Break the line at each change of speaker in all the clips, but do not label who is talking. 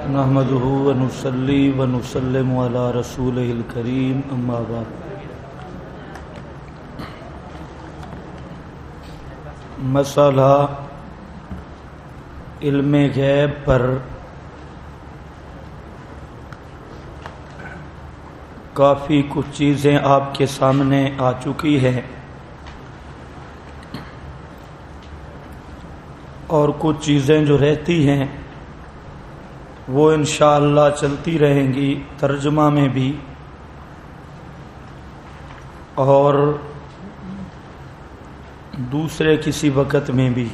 نحمده ونصلي ونسلم على رسوله الكريم اما بعد مسئلہ علم غیب پر کافی کچھ چیزیں آپ کے سامنے آ چکی ہیں اور کچھ چیزیں جو رہتی ہیں وہ انشاءاللہ چلتی رہیں گی ترجمہ میں بھی اور دوسرے کسی وقت میں بھی،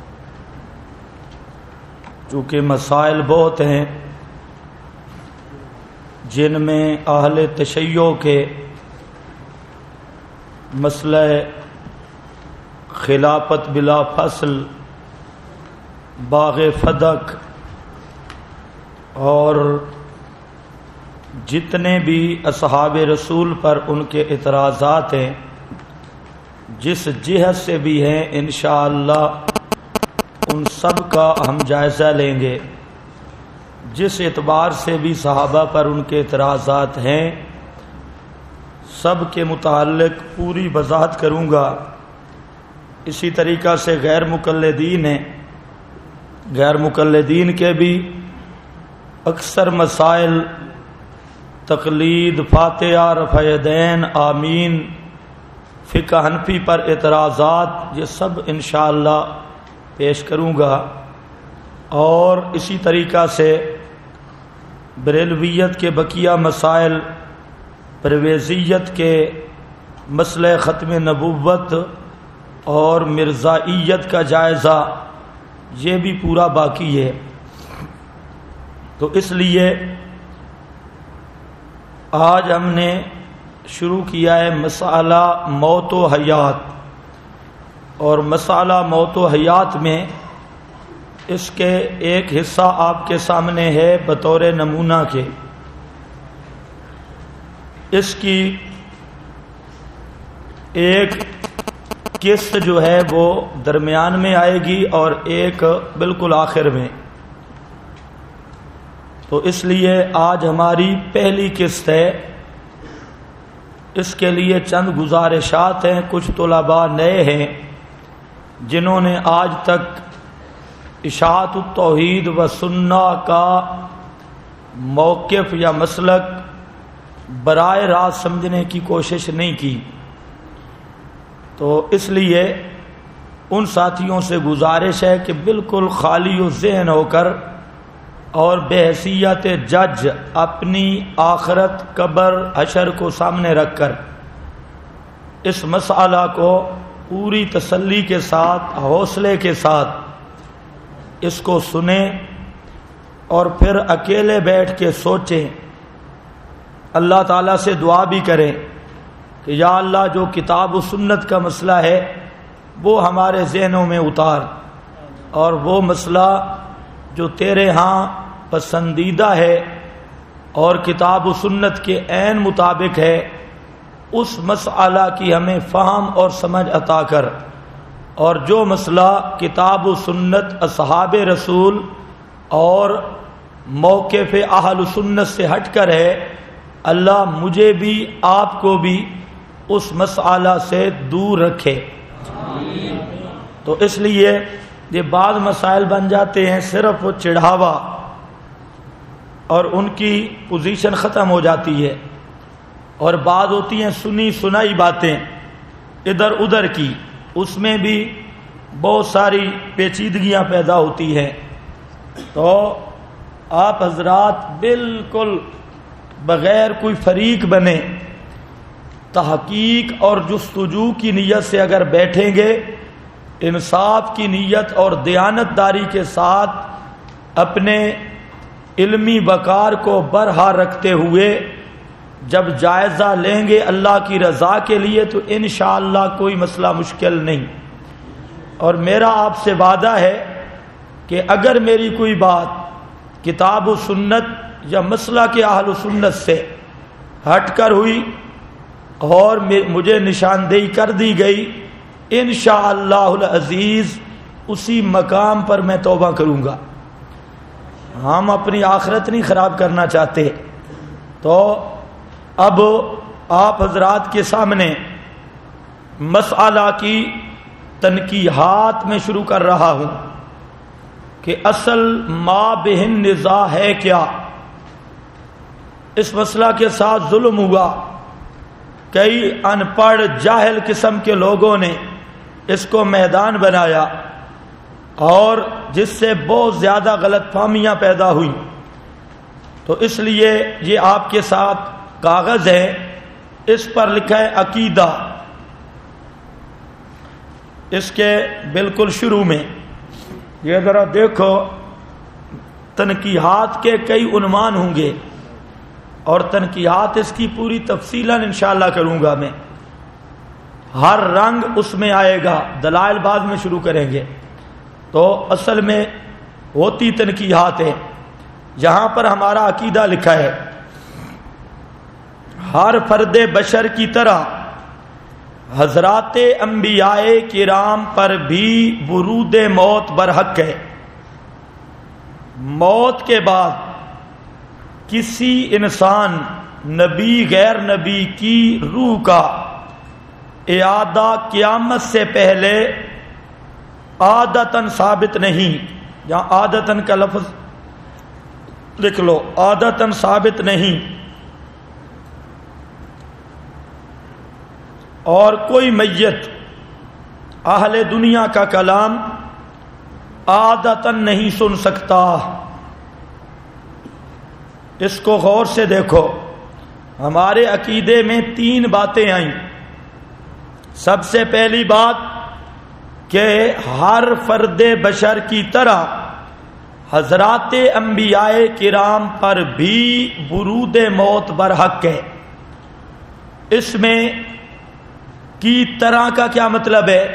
چونکہ مسائل بہت ہیں جن میں اہل تشیع کے مسئلہ خلافت بلا فصل، باغ فدق اور جتنے بھی اصحاب رسول پر ان کے اعتراضات ہیں جس جہت سے بھی ہیں انشاءاللہ ان سب کا ہم جائزہ لیں گے۔ جس اعتبار سے بھی صحابہ پر ان کے اعتراضات ہیں سب کے متعلق پوری وضاحت کروں گا۔ اسی طریقہ سے غیر مقلدین ہیں، غیر مقلدین کے بھی اکثر مسائل تقلید، فاتحہ، رفع یدین، آمین، فقہ حنفی پر اعتراضات، یہ سب انشاءاللہ پیش کروں گا۔ اور اسی طریقہ سے بریلویت کے بقیہ مسائل، پرویزیت کے مسئلہ ختم نبوت اور مرزائیت کا جائزہ یہ بھی پورا باقی ہے۔ تو اس لیے آج ہم نے شروع کیا ہے مسئلہ موت و حیات، اور مسئلہ موت و حیات میں اس کے ایک حصہ آپ کے سامنے ہے بطور نمونہ کے۔ اس کی ایک قسط جو ہے وہ درمیان میں آئے گی اور ایک بالکل آخر میں۔ تو اس لیے آج ہماری پہلی قسط ہے، اس کے لیے چند گزارشات ہیں۔ کچھ طلباء نئے ہیں جنہوں نے آج تک اشاعت التوحید و سنہ کا موقف یا مسلک براہ راست سمجھنے کی کوشش نہیں کی، تو اس لیے ان ساتھیوں سے گزارش ہے کہ بالکل خالی و ذہن ہو کر اور بحیثیت جج اپنی آخرت، قبر، حشر کو سامنے رکھ کر اس مسئلہ کو پوری تسلی کے ساتھ، حوصلے کے ساتھ اس کو سنیں اور پھر اکیلے بیٹھ کے سوچیں، اللہ تعالیٰ سے دعا بھی کریں کہ یا اللہ جو کتاب و سنت کا مسئلہ ہے وہ ہمارے ذہنوں میں اتار، اور وہ مسئلہ جو تیرے ہاں پسندیدہ ہے اور کتاب و سنت کے عین مطابق ہے اس مسئلہ کی ہمیں فہم اور سمجھ عطا کر، اور جو مسئلہ کتاب و سنت، اصحاب رسول اور موقف اہل سنت سے ہٹ کر ہے، اللہ مجھے بھی آپ کو بھی اس مسئلہ سے دور رکھے۔ تو اس لیے یہ بعض مسائل بن جاتے ہیں صرف چڑھاوا اور ان کی پوزیشن ختم ہو جاتی ہے، اور بعض ہوتی ہیں سنی سنائی باتیں ادھر ادھر کی، اس میں بھی بہت ساری پیچیدگیاں پیدا ہوتی ہیں۔ تو آپ حضرات بالکل بغیر کوئی فریق بنے تحقیق اور جستجو کی نیت سے اگر بیٹھیں گے، انصاف کی نیت اور دیانت داری کے ساتھ اپنے علمی وقار کو برہا رکھتے ہوئے جب جائزہ لیں گے اللہ کی رضا کے لیے تو انشاءاللہ کوئی مسئلہ مشکل نہیں۔ اور میرا آپ سے وعدہ ہے کہ اگر میری کوئی بات کتاب و سنت یا مسئلہ کے اہل سنت سے ہٹ کر ہوئی اور مجھے نشاندہی کر دی گئی، انشاءاللہ العزیز اسی مقام پر میں توبہ کروں گا۔ ہم اپنی آخرت نہیں خراب کرنا چاہتے. تو اب آپ حضرات کے سامنے مسئلہ کی تنقیحات میں شروع کر رہا ہوں کہ اصل ما بہن نزاع ہے کیا. اس مسئلہ کے ساتھ ظلم ہوا. کئی ان پڑھ جاہل قسم کے لوگوں نے اس کو میدان بنایا اور جس سے بہت زیادہ غلط فہمیاں پیدا ہوئیں. تو اس لیے یہ آپ کے ساتھ کاغذ ہے, اس پر لکھا ہے عقیدہ. اس کے بالکل شروع میں یہ ذرا دیکھو, تنقیحات کے کئی عنوان ہوں گے اور تنقیحات اس کی پوری تفصیلاً انشاءاللہ کروں گا میں. ہر رنگ اس میں آئے گا, دلائل بعد میں شروع کریں گے. تو اصل میں ہوتی تنقیحات ہے. یہاں پر ہمارا عقیدہ لکھا ہے, ہر فرد بشر کی طرح حضرات انبیاء کرام پر بھی ورود موت برحق ہے. موت کے بعد کسی انسان, نبی غیر نبی کی روح کا اعادہ قیامت سے پہلے عادتاً ثابت نہیں. جہاں عادتاً کا لفظ لکھ لو, عادتاً ثابت نہیں. اور کوئی میت اہل دنیا کا کلام عادتاً نہیں سن سکتا. اس کو غور سے دیکھو. ہمارے عقیدے میں 3 باتیں آئیں. سب سے پہلی بات کہ ہر فرد بشر کی طرح حضرات انبیاء کرام پر بھی ورود موت برحق ہے. اس میں کی طرح کا کیا مطلب ہے؟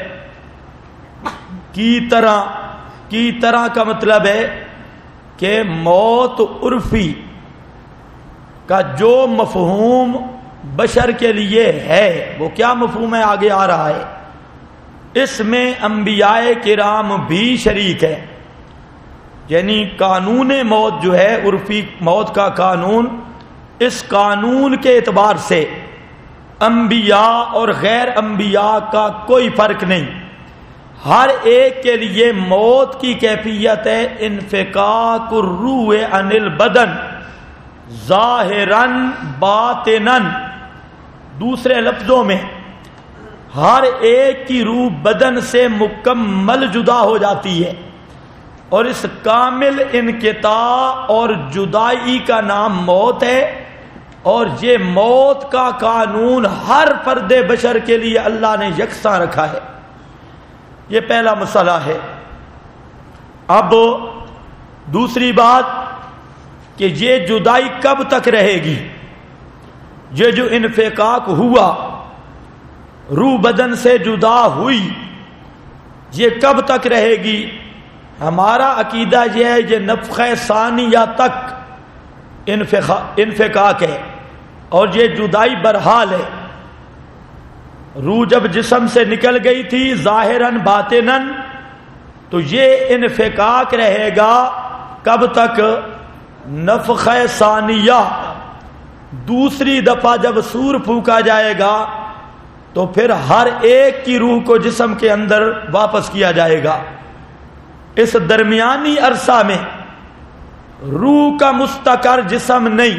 کی طرح کا مطلب ہے کہ موت عرفی کا جو مفہوم بشر کے لیے ہے وہ کیا مفہوم ہے آگے آ رہا ہے. اس میں انبیاء کرام بھی شریک ہے. یعنی قانون موت جو ہے, عرفی موت کا قانون, اس قانون کے اعتبار سے انبیاء اور غیر انبیاء کا کوئی فرق نہیں. ہر ایک کے لیے موت کی کیفیت ہے انفکاک الروح عن البدن ظاہراً باطناً. دوسرے لفظوں میں ہر ایک کی روح بدن سے مکمل جدا ہو جاتی ہے, اور اس کامل انقطاع اور جدائی کا نام موت ہے. اور یہ موت کا قانون ہر فرد بشر کے لیے اللہ نے یکساں رکھا ہے. یہ پہلا مسئلہ ہے. اب دوسری بات کہ یہ جدائی کب تک رہے گی. یہ جو انفکاک ہوا, روح بدن سے جدا ہوئی, یہ کب تک رہے گی؟ ہمارا عقیدہ یہ ہے یہ نفخہ ثانیہ تک انفکاک ہے, اور یہ جدائی برحال ہے. روح جب جسم سے نکل گئی تھی ظاہراً باطناً, تو یہ انفکاک رہے گا کب تک؟ نفخہ ثانیہ. دوسری دفعہ جب سور پھونکا جائے گا تو پھر ہر ایک کی روح کو جسم کے اندر واپس کیا جائے گا. اس درمیانی عرصہ میں روح کا مستقر جسم نہیں.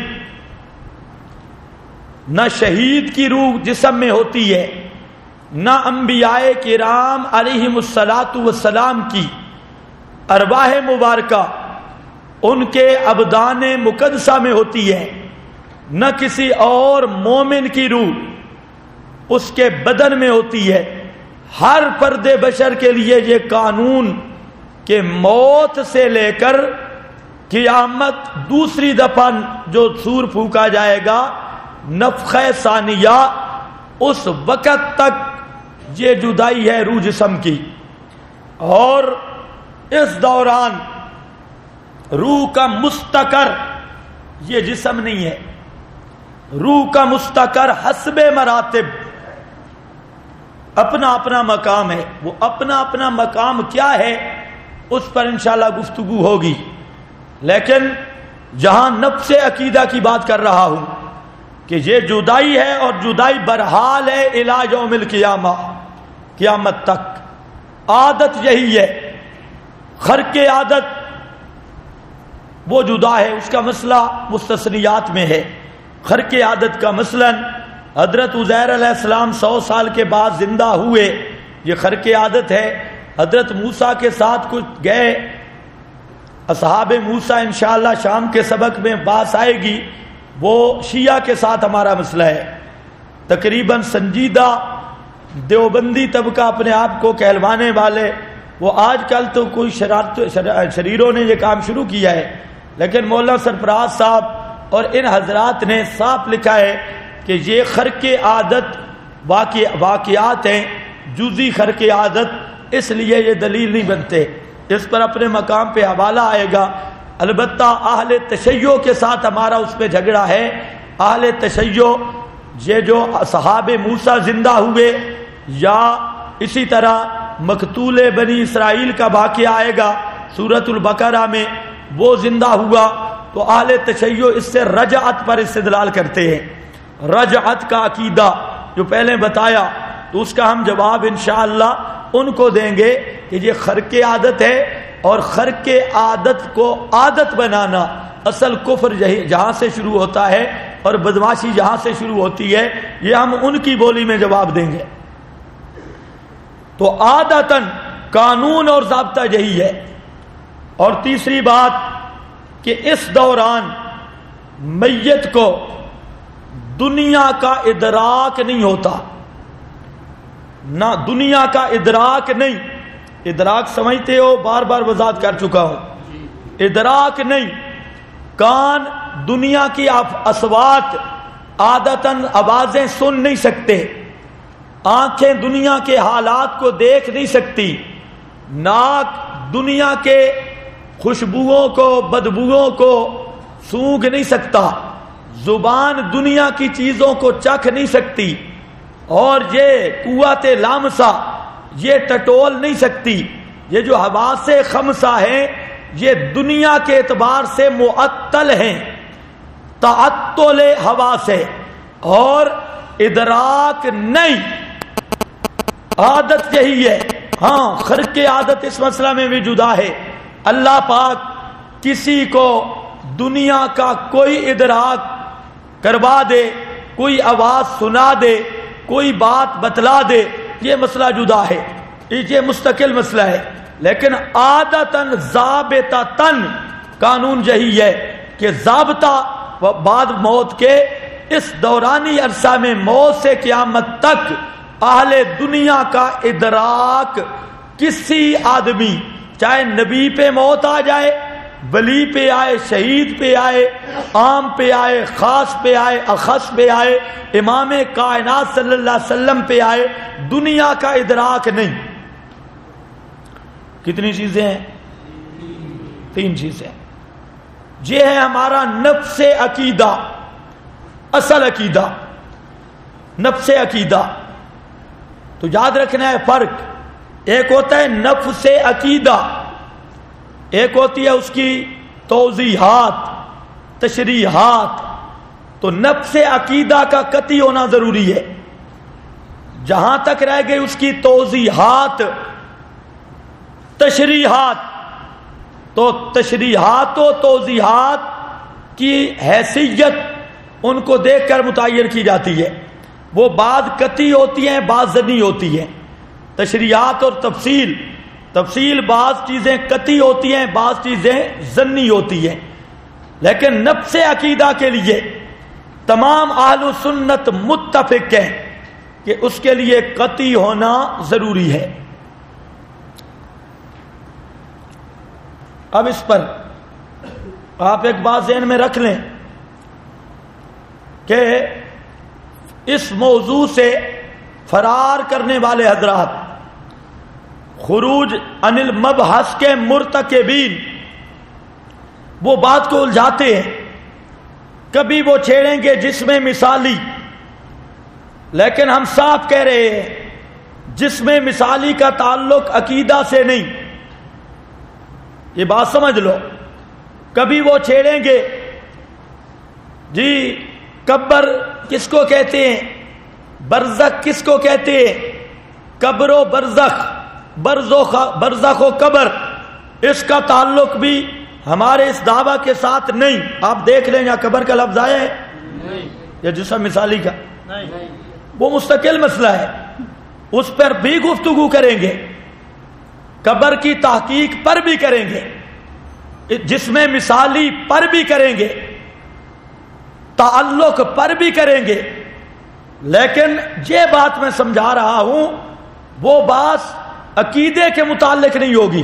نہ شہید کی روح جسم میں ہوتی ہے, نہ انبیاء کرام علیہم الصلاۃ والسلام کی ارواح مبارکہ ان کے ابدان مقدسہ میں ہوتی ہے, نہ کسی اور مومن کی روح اس کے بدن میں ہوتی ہے. ہر فرد بشر کے لیے یہ قانون کہ موت سے لے کر قیامت دوسری دفعہ جو سور پھونکا جائے گا نفخہ ثانیہ, اس وقت تک یہ جدائی ہے روح جسم کی. اور اس دوران روح کا مستقر یہ جسم نہیں ہے. روح کا مستقر حسب مراتب اپنا اپنا مقام ہے. وہ اپنا اپنا مقام کیا ہے اس پر انشاءاللہ گفتگو ہوگی. لیکن جہاں نفس عقیدہ کی بات کر رہا ہوں کہ یہ جدائی ہے اور جدائی برحال ہے الی یوم القیامہ، قیامت تک عادت یہی ہے، خرق عادت وہ جدا ہے، اس کا مسئلہ مستثنیات میں ہے۔ خرق عادت کا مثلا حضرت عزیر علیہ السلام 100 سال کے بعد زندہ ہوئے، یہ خرق عادت ہے۔ حضرت موسیٰ کے ساتھ کچھ گئے، اصحاب موسیٰ انشاءاللہ شام کے سبق میں بات آئے گی، وہ شیعہ کے ساتھ ہمارا مسئلہ ہے۔ تقریباً سنجیدہ دیوبندی طبقہ اپنے آپ کو کہلوانے والے، وہ آج کل تو کوئی شریروں نے یہ کام شروع کیا ہے، لیکن مولانا سرفراز صاحب اور ان حضرات نے صاف لکھا ہے کہ یہ خرق عادت واقعات ہیں، جزئی خرق عادت، اس لیے یہ دلیل نہیں بنتے۔ اس پر اپنے مقام پہ حوالہ آئے گا۔ البتہ اہل تشیع کے ساتھ ہمارا اس پہ جھگڑا ہے۔ اہل تشیع یہ جو اصحاب موسیٰ زندہ ہوئے، یا اسی طرح مقتول بنی اسرائیل کا واقعہ آئے گا سورۃ البقرہ میں، وہ زندہ ہوا، تو اہل تشیع اس سے رجعت پر استدلال کرتے ہیں۔ رجعت کا عقیدہ جو پہلے بتایا، تو اس کا ہم جواب انشاءاللہ ان کو دیں گے کہ یہ خرق عادت ہے، اور خرق عادت کو عادت بنانا اصل کفر جہاں سے شروع ہوتا ہے اور بدماشی جہاں سے شروع ہوتی ہے، یہ ہم ان کی بولی میں جواب دیں گے۔ تو عادتاً قانون اور ضابطہ یہی ہے۔ اور تیسری بات کہ اس دوران میت کو دنیا کا ادراک نہیں ہوتا، نہ دنیا کا ادراک نہیں، ادراک سمجھتے ہو، بار بار وضاحت کر چکا ہوں، ادراک نہیں، کان دنیا کی اصوات عادتاً آوازیں سن نہیں سکتے، آنکھیں دنیا کے حالات کو دیکھ نہیں سکتی، ناک دنیا کے خوشبوؤں کو بدبوؤں کو سونگھ نہیں سکتا، زبان دنیا کی چیزوں کو چکھ نہیں سکتی، اور یہ قوت لامسہ یہ ٹٹول نہیں سکتی۔ یہ جو حواس خمسہ ہیں یہ دنیا کے اعتبار سے معطل ہیں، تعطل حواس ہے، اور ادراک نہیں۔ عادت یہی ہے۔ ہاں خرق عادت اس مسئلہ میں بھی جدا ہے۔ اللہ پاک کسی کو دنیا کا کوئی ادراک کروا دے، کوئی آواز سنا دے، کوئی بات بتلا دے، یہ مسئلہ جدا ہے، یہ مستقل مسئلہ ہے۔ لیکن عادتاً ضابطتاً قانون یہی ہے کہ ضابطہ بعد موت کے اس دورانی عرصہ میں موت سے قیامت تک اہل دنیا کا ادراک کسی آدمی، چاہے نبی پہ موت آ جائے، ولی پہ آئے، شہید پہ آئے، عام پہ آئے، خاص پہ آئے، اخص پہ آئے، امام کائنات صلی اللہ علیہ وسلم پہ آئے، دنیا کا ادراک نہیں۔ کتنی چیزیں ہیں؟ 3 چیزیں۔ یہ ہے ہمارا نفس عقیدہ، اصل عقیدہ، نفس عقیدہ۔ تو یاد رکھنا ہے فرق، ایک ہوتا ہے نفس عقیدہ، ایک ہوتی ہے اس کی توضیحات، تشریحات۔ تو نفس عقیدہ کا قطعی ہونا ضروری ہے۔ جہاں تک رہ گئی اس کی توضیحات، تشریحات، تو تشریحات و توضیحات کی حیثیت ان کو دیکھ کر متعین کی جاتی ہے۔ وہ بعض قطعی ہوتی ہیں، بعض ظنی ہوتی ہیں۔ تشریحات اور تفصیل بعض چیزیں قطعی ہوتی ہیں، بعض چیزیں ظنی ہوتی ہیں۔ لیکن نفس عقیدہ کے لیے تمام اہل سنت متفق ہیں کہ اس کے لیے قطعی ہونا ضروری ہے۔ اب اس پر آپ ایک بات ذہن میں رکھ لیں کہ اس موضوع سے فرار کرنے والے حضرات، خروج عن المبحث کے مرتکبین، وہ بات کو الجھاتے ہیں۔ کبھی وہ چھیڑیں گے جسم مثالی، لیکن ہم صاف کہہ رہے ہیں جسم مثالی کا تعلق عقیدہ سے نہیں، یہ بات سمجھ لو۔ کبھی وہ چھیڑیں گے جی قبر کس کو کہتے ہیں، برزخ کس کو کہتے ہیں، قبر و برزخ، برزخ و قبر، اس کا تعلق بھی ہمارے اس دعویٰ کے ساتھ نہیں. آپ دیکھ لیں یہاں قبر کا لفظ آیا ہے یا جسم مثالی کا، وہ مستقل مسئلہ ہے، اس پر بھی گفتگو کریں گے، قبر کی تحقیق پر بھی کریں گے، جسم مثالی پر بھی کریں گے، تعلق پر بھی کریں گے. لیکن یہ بات میں سمجھا رہا ہوں وہ بات عقیدے کے متعلق نہیں ہوگی.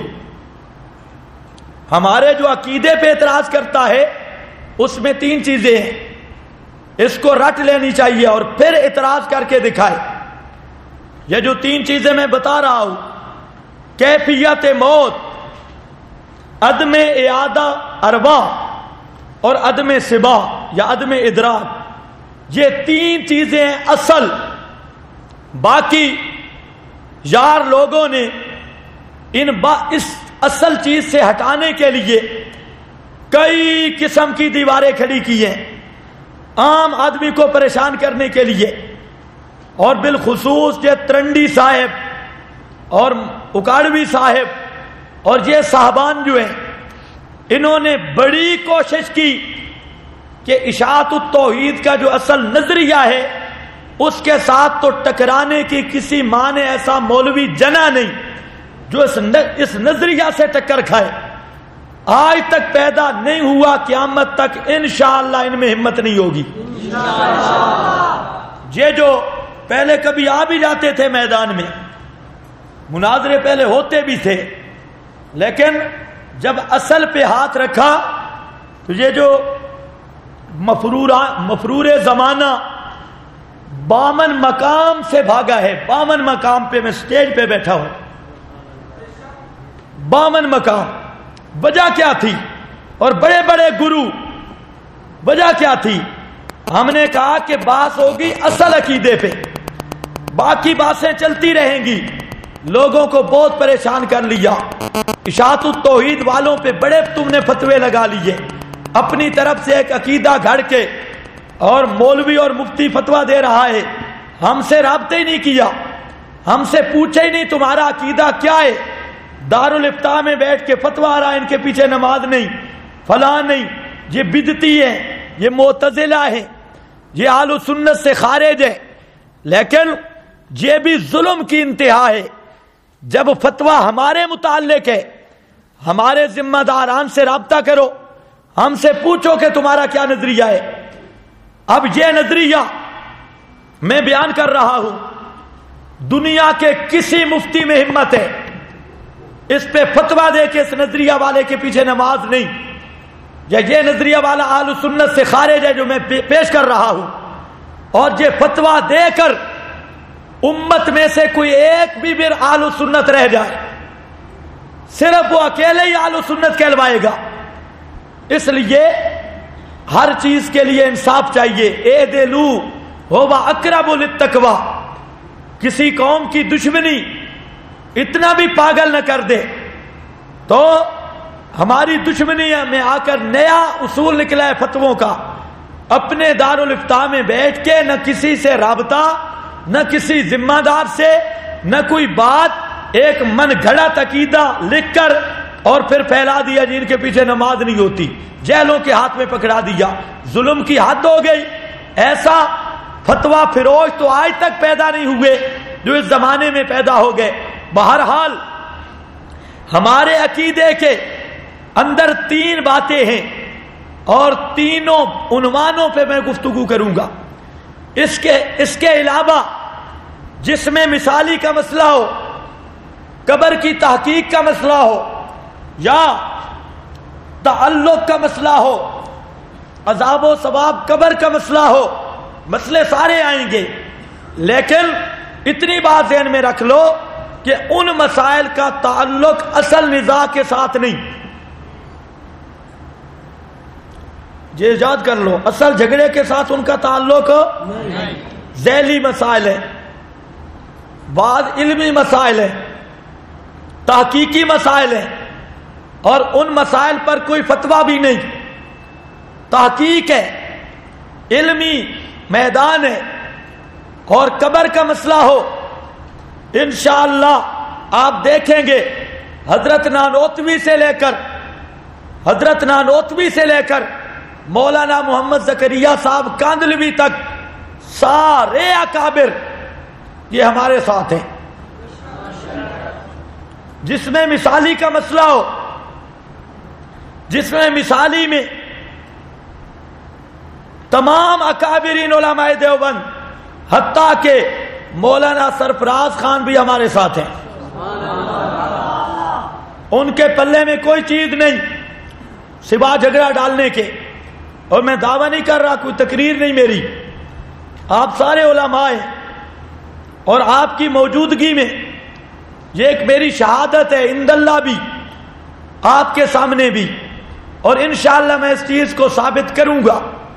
ہمارے جو عقیدے پہ اعتراض کرتا ہے اس میں 3 چیزیں ہیں، اس کو رٹ لینی چاہیے اور پھر اعتراض کر کے دکھائے. یہ جو 3 چیزیں میں بتا رہا ہوں، کیفیت موت، عدم اعادہ ارواح اور عدم سبا یا عدم ادراک، یہ 3 چیزیں اصل. باقی یار لوگوں نے اس اصل چیز سے ہٹانے کے لیے کئی قسم کی دیواریں کھڑی کی ہیں عام آدمی کو پریشان کرنے کے لیے. اور بالخصوص یہ ترنڈی صاحب اور اکاڑوی صاحب اور یہ صاحبان جو ہیں، انہوں نے بڑی کوشش کی کہ اشاعت التوحید کا جو اصل نظریہ ہے اس کے ساتھ تو ٹکرانے کی کسی ماں نے ایسا مولوی جنا نہیں جو اس نظریہ سے ٹکر کھائے. آج تک پیدا نہیں ہوا، قیامت تک انشاءاللہ ان میں ہمت نہیں ہوگی. یہ جو پہلے کبھی آ بھی جاتے تھے میدان میں، مناظرے پہلے ہوتے بھی تھے، لیکن جب اصل پہ ہاتھ رکھا تو یہ جو مفرور زمانہ 52 مقام سے بھاگا ہے. 52 مقام پہ میں سٹیج پہ بیٹھا ہوں، 52 مقام. وجہ کیا تھی؟ اور بڑے بڑے گرو، وجہ کیا تھی؟ ہم نے کہا کہ بحث ہوگی اصل عقیدے پہ، باقی باتیں چلتی رہیں گی. لوگوں کو بہت پریشان کر لیا، اشاعت التوحید والوں پہ بڑے تم نے فتوے لگا لیے، اپنی طرف سے ایک عقیدہ گھڑ کے، اور مولوی اور مفتی فتویٰ دے رہا ہے، ہم سے رابطہ ہی نہیں کیا، ہم سے پوچھے ہی نہیں تمہارا عقیدہ کیا ہے. دارالافتاء میں بیٹھ کے فتویٰ آ رہا ہے ان کے پیچھے نماز نہیں، فلاں نہیں، یہ بدعتی ہے، یہ معتزلہ ہے، یہ اہل سنت سے خارج ہے. لیکن یہ بھی ظلم کی انتہا ہے. جب فتویٰ ہمارے متعلق ہے، ہمارے ذمہ داران سے رابطہ کرو، ہم سے پوچھو کہ تمہارا کیا نظریہ ہے. اب یہ نظریہ میں بیان کر رہا ہوں، دنیا کے کسی مفتی میں ہمت ہے اس پہ فتویٰ دے کے اس نظریہ والے کے پیچھے نماز نہیں، یا یہ نظریہ والا اہل سنت سے خارج ہے جو میں پیش کر رہا ہوں، اور یہ فتویٰ دے کر امت میں سے کوئی ایک بھی پھر اہل سنت رہ جائے، صرف وہ اکیلے ہی اہل سنت کہلوائے گا. اس لیے ہر چیز کے لیے انصاف چاہیے. اعدلوا هو اقرب للتقوی. کسی قوم کی دشمنی اتنا بھی پاگل نہ کر دے تو ہماری دشمنی میں آ کر نیا اصول نکلا ہے فتووں کا. اپنے دارالافتاء میں بیٹھ کے نہ کسی سے رابطہ، نہ کسی ذمہ دار سے، نہ کوئی بات، ایک من گھڑا عقیدہ لکھ کر اور پھر پھیلا دیا جن کے پیچھے نماز نہیں ہوتی، جیلوں کے ہاتھ میں پکڑا دیا. ظلم کی حد ہو گئی. ایسا فتویٰ فروش تو آج تک پیدا نہیں ہوئے جو اس زمانے میں پیدا ہو گئے. بہرحال ہمارے عقیدے کے اندر 3 باتیں ہیں اور تینوں عنوانوں پہ میں گفتگو کروں گا. اس کے علاوہ جس میں مثالی کا مسئلہ ہو، قبر کی تحقیق کا مسئلہ ہو، یا تعلق کا مسئلہ ہو، عذاب و ثواب قبر کا مسئلہ ہو، مسئلے سارے آئیں گے. لیکن اتنی بات ذہن میں رکھ لو کہ ان مسائل کا تعلق اصل نزاع کے ساتھ نہیں. یہ یاد کر لو، اصل جھگڑے کے ساتھ ان کا تعلق ذیلی مسائل ہے، بعض علمی مسائل ہیں، تحقیقی مسائل ہیں. اور ان مسائل پر کوئی فتویٰ بھی نہیں، تحقیق ہے، علمی میدان ہے، اور قبر کا مسئلہ ہو، انشاءاللہ آپ دیکھیں گے حضرت نانوتوی سے لے کر مولانا محمد زکریا صاحب کاندلوی تک سارے اکابر یہ ہمارے ساتھ ہیں۔ جس میں مثالی کا مسئلہ ہو، جس میں مثالی میں تمام اکابرین علماء دیوبند حتیٰ کہ مولانا سرفراز خان بھی ہمارے ساتھ ہیں، ان کے پلے میں کوئی چیز نہیں سوا جھگڑا ڈالنے کے۔ اور میں دعویٰ نہیں کر رہا، کوئی تقریر نہیں میری، آپ سارے علماء ہیں، اور آپ کی موجودگی میں یہ ایک میری شہادت ہے عند اللہ بھی، آپ کے سامنے بھی، اور انشاءاللہ میں اس چیز کو ثابت کروں گا،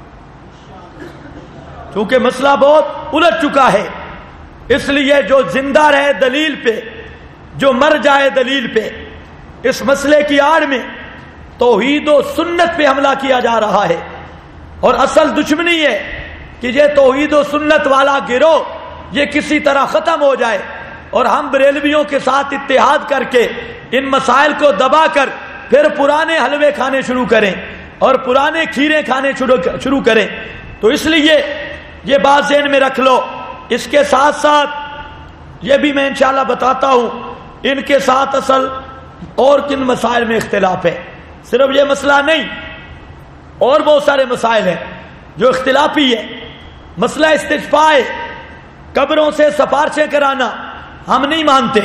کیونکہ مسئلہ بہت الجھ چکا ہے۔ اس لیے جو زندہ رہے دلیل پہ، جو مر جائے دلیل پہ، اس مسئلے کی آڑ میں توحید و سنت پہ حملہ کیا جا رہا ہے، اور اصل دشمنی ہے کہ یہ توحید و سنت والا گروہ یہ کسی طرح ختم ہو جائے، اور ہم بریلویوں کے ساتھ اتحاد کر کے ان مسائل کو دبا کر پھر پرانے حلوے کھانے شروع کریں اور پرانے کھیرے کھانے شروع کریں۔ تو اس لیے یہ بات ذہن میں رکھ لو۔ اس کے ساتھ ساتھ یہ بھی میں انشاءاللہ بتاتا ہوں، ان کے ساتھ اصل اور کن مسائل میں اختلاف ہے، صرف یہ مسئلہ نہیں، اور بہت سارے مسائل ہیں جو اختلافی ہے۔ مسئلہ استشفاء ہے، قبروں سے سفارشیں کرانا ہم نہیں مانتے،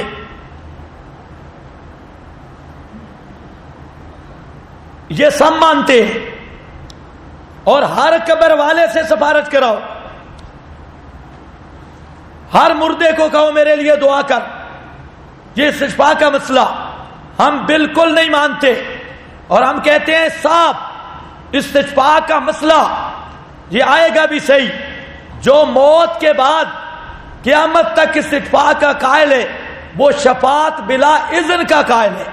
یہ سب مانتے ہیں، اور ہر قبر والے سے سفارش کراؤ، ہر مردے کو کہو میرے لیے دعا کر، یہ استشفاء کا مسئلہ ہم بالکل نہیں مانتے، اور ہم کہتے ہیں صاحب استشفاء کا مسئلہ یہ آئے گا بھی صحیح، جو موت کے بعد قیامت تک استشفاء کا قائل ہے وہ شفاعت بلا اذن کا قائل ہے۔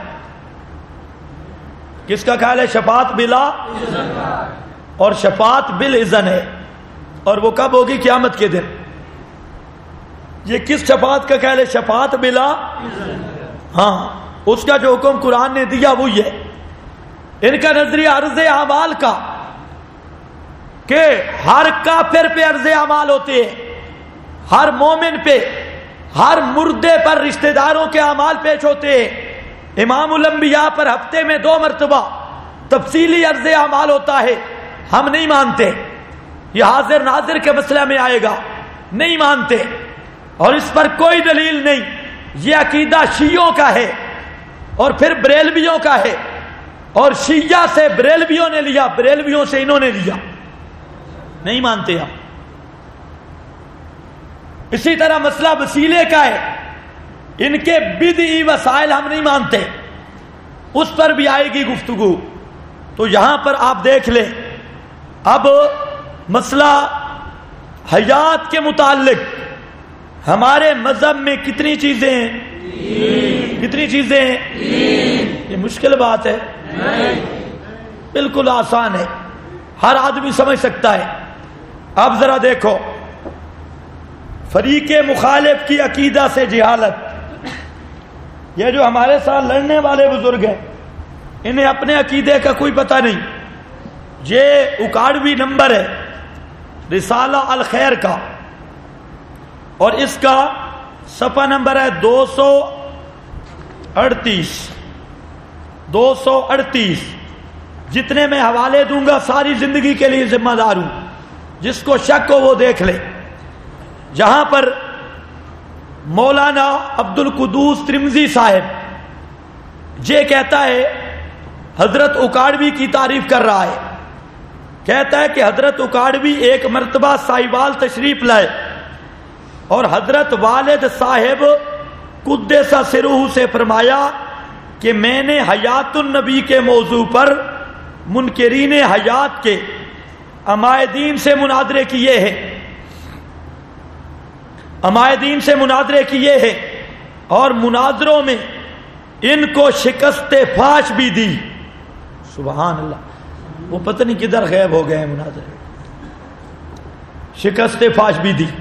کس کا قائل ہے؟ شفاعت بلا اذن، اور شفاعت بالاذن ہے، اور وہ کب ہوگی؟ قیامت کے دن۔ یہ کس شفاعت کا قائل ہے؟ شفاعت بلا اذن، ہاں، اس کا جو حکم قرآن نے دیا وہی ہے۔ ان کا نظریہ عرض اعمال کا کہ ہر کافر پہ عرض اعمال ہوتے ہیں، ہر مومن پہ، ہر مردے پر رشتہ داروں کے اعمال پیش ہوتے ہیں۔ امام الانبیاء پر ہفتے میں 2 مرتبہ تفصیلی عرض اعمال ہوتا ہے، ہم نہیں مانتے۔ یہ حاضر ناظر کے مسئلہ میں آئے گا، نہیں مانتے، اور اس پر کوئی دلیل نہیں۔ یہ عقیدہ شیعوں کا ہے اور پھر بریلویوں کا ہے، اور شیعہ سے بریلویوں نے لیا، بریلویوں سے انہوں نے لیا، نہیں مانتے ہم۔ اسی طرح مسئلہ وسیلے کا ہے، ان کے بدعی وسائل ہم نہیں مانتے، اس پر بھی آئے گی گفتگو۔ تو یہاں پر آپ دیکھ لیں، اب مسئلہ حیات کے متعلق ہمارے مذہب میں کتنی چیزیں ہیں؟ کتنی چیزیں ہیں؟ یہ مشکل بات ہے؟ بالکل آسان ہے، ہر آدمی سمجھ سکتا ہے۔ اب ذرا دیکھو، فریق مخالف کی عقیدہ سے جہالت، یہ جو ہمارے ساتھ لڑنے والے بزرگ ہیں انہیں اپنے عقیدے کا کوئی پتہ نہیں۔ یہ اکاڑوی نمبر ہے رسالہ الخیر کا، اور اس کا صفحہ نمبر ہے 238۔ جتنے میں حوالے دوں گا ساری زندگی کے لیے ذمہ دار ہوں، جس کو شک ہو وہ دیکھ لے۔ جہاں پر مولانا عبد القدوس ترمذی صاحب یہ کہتا ہے، حضرت اکاڑوی کی تعریف کر رہا ہے، کہتا ہے کہ حضرت اکاڑوی ایک مرتبہ ساہیوال تشریف لائے اور حضرت والد صاحب قدس سرہ سے فرمایا کہ میں نے حیات النبی کے موضوع پر منکرین حیات کے عمائدین سے مناظرے کیے ہیں، عمائدین سے مناظرے کیے ہیں، اور مناظروں میں ان کو شکست فاش بھی دی. سبحان اللہ. وہ پتہ نہیں کدھر غائب ہو گئے ہیں مناظرے. شکست فاش بھی دی.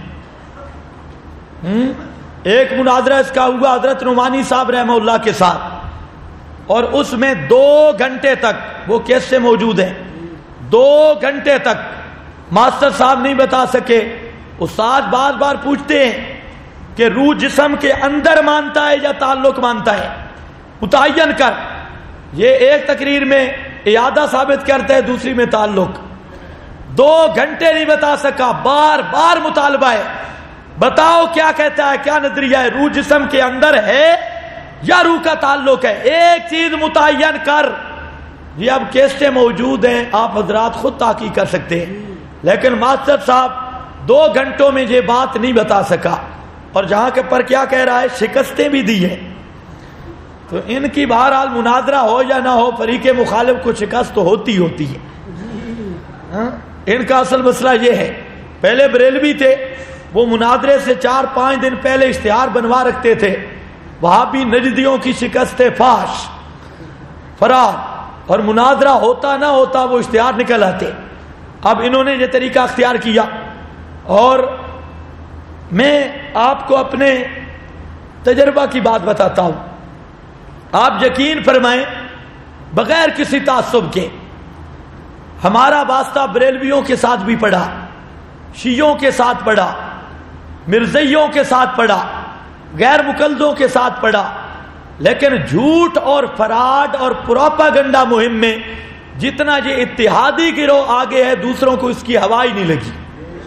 ایک مناظرہ اس کا ہوا حضرت نعمانی صاحب رحمہ اللہ کے ساتھ, اور اس میں 2 گھنٹے تک, وہ کیسے موجود ہیں, 2 گھنٹے تک ماسٹر صاحب نہیں بتا سکے. استاد بار بار پوچھتے ہیں کہ روح جسم کے اندر مانتا ہے یا تعلق مانتا ہے, متعین کر. یہ ایک تقریر میں اعادہ ثابت کرتا ہے, دوسری میں تعلق. 2 گھنٹے نہیں بتا سکا, بار بار مطالبہ ہے, بتاؤ کیا کہتا ہے, کیا نظریہ ہے, روح جسم کے اندر ہے یا روح کا تعلق ہے, ایک چیز متعین کر. یہ اب کیسے موجود ہیں, آپ حضرات خود تحقیق کر سکتے ہیں. لیکن ماسٹر صاحب 2 گھنٹوں میں یہ بات نہیں بتا سکا, اور جہاں کے پر کیا کہہ رہا ہے, شکستیں بھی دی ہیں. تو ان کی بہرحال مناظرہ ہو یا نہ ہو, فریق مخالف کو شکست تو ہوتی ہے. ان کا اصل مسئلہ یہ ہے, پہلے بریلوی تھے, وہ مناظرے سے 4-5 دن پہلے اشتہار بنوا رکھتے تھے, وہاں بھی نجدیوں کی شکست فاش فرار, اور مناظرہ ہوتا نہ ہوتا وہ اشتہار نکل آتے. اب انہوں نے یہ طریقہ اختیار کیا, اور میں آپ کو اپنے تجربہ کی بات بتاتا ہوں. آپ یقین فرمائیں بغیر کسی تعصب کے, ہمارا واسطہ بریلویوں کے ساتھ بھی پڑا, شیعوں کے ساتھ پڑا, مرزائیوں کے ساتھ پڑا, غیر مقلدوں کے ساتھ پڑا, لیکن جھوٹ اور فراڈ اور پروپاگنڈا مہم میں جتنا یہ اتحادی گروہ آگے ہے, دوسروں کو اس کی ہوا ہی نہیں لگی.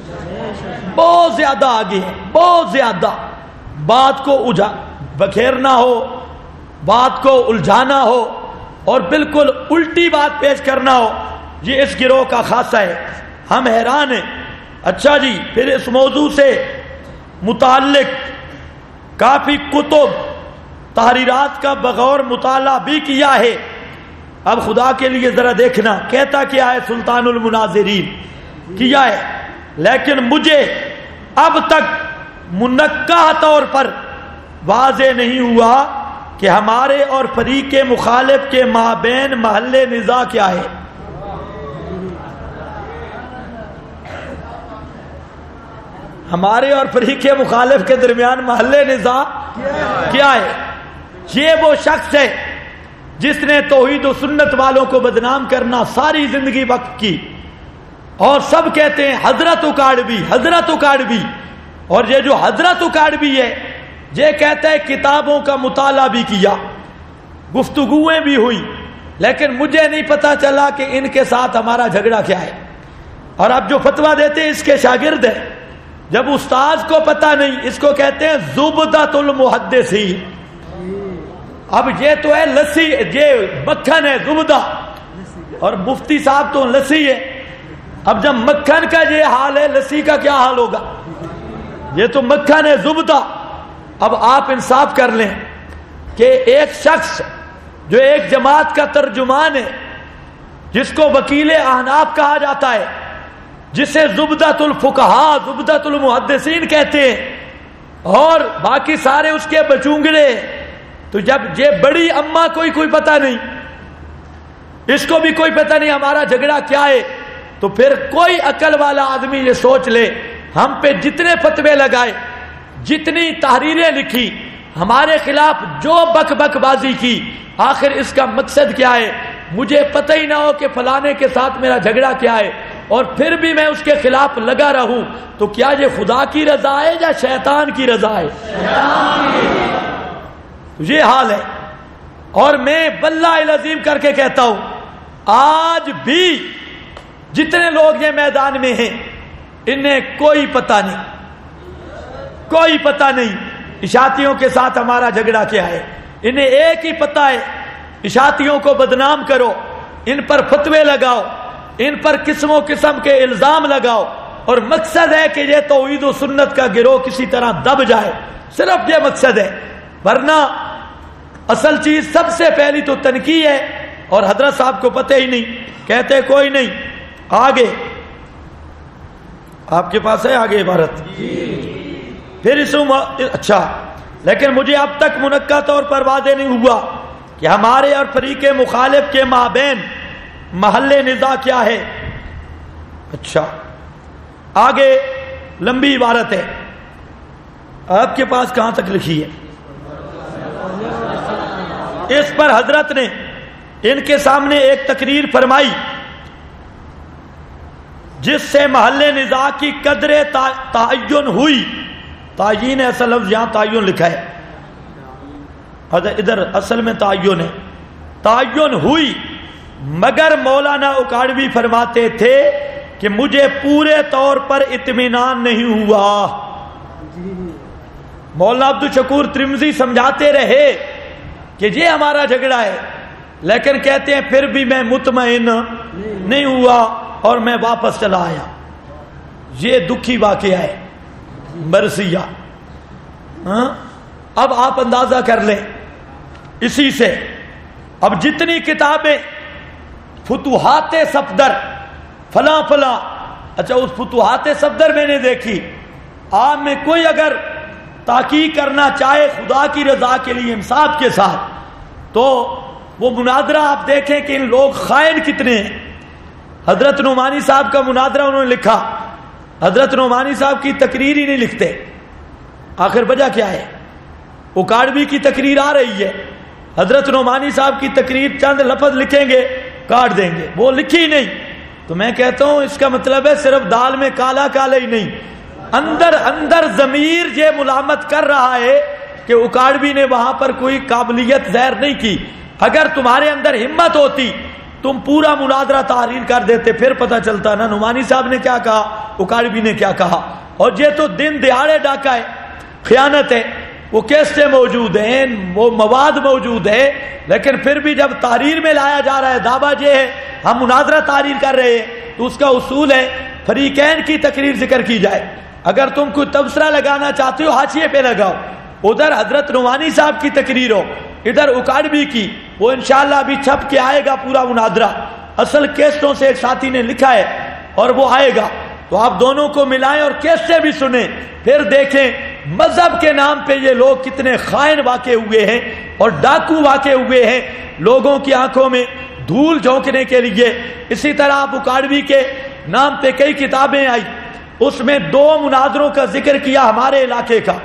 بہت زیادہ آگے ہے, بہت زیادہ. بات کو بکھیرنا ہو, بات کو الجھانا ہو, اور بالکل الٹی بات پیش کرنا ہو, یہ اس گروہ کا خاصہ ہے. ہم حیران ہیں. اچھا جی, پھر اس موضوع سے متعلق کافی کتب تحریرات کا بغور مطالعہ بھی کیا ہے. اب خدا کے لیے ذرا دیکھنا کہتا کیا ہے سلطان المناظرین, کیا ہے, لیکن مجھے اب تک منقع طور پر واضح نہیں ہوا کہ ہمارے اور فریق مخالف کے مابین محل نزاع کیا ہے. ہمارے اور فریق مخالف کے درمیان محل نزاع کیا ہے. یہ وہ شخص ہے جس نے توحید و سنت والوں کو بدنام کرنا ساری زندگی وقت کی, اور سب کہتے ہیں حضرت اکاڑوی, حضرت اکاڑوی. اور یہ جو حضرت اکاڑوی ہے, یہ کہتا ہے کتابوں کا مطالعہ بھی کیا, گفتگویں بھی ہوئی, لیکن مجھے نہیں پتا چلا کہ ان کے ساتھ ہمارا جھگڑا کیا ہے. اور اب جو فتویٰ دیتے ہیں اس کے شاگرد ہیں, جب استاد کو پتا نہیں, اس کو کہتے ہیں زبدۃ المحدثین. اب یہ تو ہے لسی, یہ مکھن ہے زبدہ, اور مفتی صاحب تو لسی ہے. اب جب مکھن کا یہ حال ہے, لسی کا کیا حال ہوگا؟ یہ تو مکھن ہے زبدہ. اب آپ انصاف کر لیں کہ ایک شخص جو ایک جماعت کا ترجمان ہے, جس کو وکیل احناف کہا جاتا ہے, جسے زبدۃ الفقہاء, زبدۃ المحدثین کہتے ہیں, اور باقی سارے اس کے بچونگڑے. تو جب یہ بڑی اماں کوئی پتہ نہیں, اس کو بھی کوئی پتہ نہیں ہمارا جھگڑا کیا ہے, تو پھر کوئی عقل والا آدمی یہ سوچ لے, ہم پہ جتنے فتوے لگائے, جتنی تحریریں لکھی, ہمارے خلاف جو بک بک بازی کی, آخر اس کا مقصد کیا ہے؟ مجھے پتہ ہی نہ ہو کہ فلانے کے ساتھ میرا جھگڑا کیا ہے, اور پھر بھی میں اس کے خلاف لگا رہوں, تو کیا یہ خدا کی رضا ہے یا شیطان کی رضا ہے؟ یہ حال ہے. اور میں باللہ العظیم کر کے کہتا ہوں, آج بھی جتنے لوگ یہ میدان میں ہیں, انہیں کوئی پتہ نہیں, کوئی پتہ نہیں اشاعتیوں کے ساتھ ہمارا جھگڑا کیا ہے. انہیں ایک ہی پتہ ہے, اشاعتیوں کو بدنام کرو, ان پر فتوے لگاؤ, ان پر قسم و قسم کے الزام لگاؤ, اور مقصد ہے کہ یہ توحید و سنت کا گروہ کسی طرح دب جائے. صرف یہ مقصد ہے, ورنہ اصل چیز سب سے پہلی تو تنقید ہے. اور حضرت صاحب کو پتہ ہی نہیں, کہتے کوئی نہیں. آگے آپ کے پاس ہے آگے عبارت, پھر اس اچھا, لیکن مجھے اب تک منقع طور پر واضح نہیں ہوا کہ ہمارے اور فریق مخالف کے مابین محل نزاع کیا ہے؟ اچھا آگے لمبی عبارت ہے، آپ کے پاس کہاں تک لکھی ہے؟ اس پر حضرت نے ان کے سامنے ایک تقریر فرمائی جس سے محل نزاع کی قدر تعین ہوئی. تعین اصل لفظ یہاں تعین لکھا ہے، ادھر اصل میں تعین ہے. تعین ہوئی، مگر مولانا اکاڑوی فرماتے تھے کہ مجھے پورے طور پر اطمینان نہیں ہوا. مولانا عبدالشکور ترمذی سمجھاتے رہے کہ یہ ہمارا جھگڑا ہے، لیکن کہتے ہیں پھر بھی میں مطمئن نہیں ہوا اور میں واپس چلا آیا. یہ دکھی واقعہ ہے مرثیہ. اب آپ اندازہ کر لیں اسی سے. اب جتنی کتابیں فتوحات صفدر فلاں فلاں، اچھا اس فتوحات صفدر میں نے دیکھی. آپ میں کوئی اگر تحقیق کرنا چاہے خدا کی رضا کے لیے انصاف کے ساتھ، تو وہ مناظرہ آپ دیکھیں کہ ان لوگ خائن کتنے ہیں. حضرت نعمانی صاحب کا مناظرہ انہوں نے لکھا، حضرت نعمانی صاحب کی تقریر ہی نہیں لکھتے. آخر وجہ کیا ہے؟ اکاڑوی کی تقریر آ رہی ہے، حضرت نعمانی صاحب کی تقریر چند لفظ لکھیں گے کاٹ دیں گے، وہ لکھی نہیں. تو میں کہتا ہوں اس کا مطلب ہے صرف دال میں کالا کالا ہی نہیں، اندر اندر ضمیر یہ ملامت کر رہا ہے کہ اکاڑوی نے وہاں پر کوئی قابلیت ظاہر نہیں کی. اگر تمہارے اندر ہمت ہوتی تم پورا مناظرہ تحریر کر دیتے، پھر پتہ چلتا نا نعمانی صاحب نے کیا کہا، اکاڑوی نے کیا کہا. اور یہ تو دن دہاڑے ڈاکہ ہے، خیانت ہے. وہ کیسے موجود ہیں، وہ مواد موجود ہے، لیکن پھر بھی جب تحریر میں لایا جا رہا ہے دعویٰ یہ ہے ہم مناظرہ تحریر کر رہے ہیں، تو اس کا اصول ہے فریقین کی تقریر ذکر کی جائے. اگر تم کوئی تبصرہ لگانا چاہتے ہو حاشیے پہ لگاؤ. ادھر حضرت نعمانی صاحب کی تقریر ہو، ادھر اکاڑوی کی. وہ انشاءاللہ ابھی چھپ کے آئے گا پورا مناظرہ، اصل کیسٹوں سے ایک ساتھی نے لکھا ہے اور وہ آئے گا. تو آپ دونوں کو ملائیں اور کیسے بھی سنیں، پھر دیکھیں مذہب کے نام پہ یہ لوگ کتنے خائن واقع ہوئے ہیں اور ڈاکو واقع ہوئے ہیں لوگوں کی آنکھوں میں دھول جھونکنے کے لیے. اسی طرح آپ اکاڑوی کے نام پہ کئی کتابیں آئی، اس میں 2 مناظروں کا ذکر کیا ہمارے علاقے کا.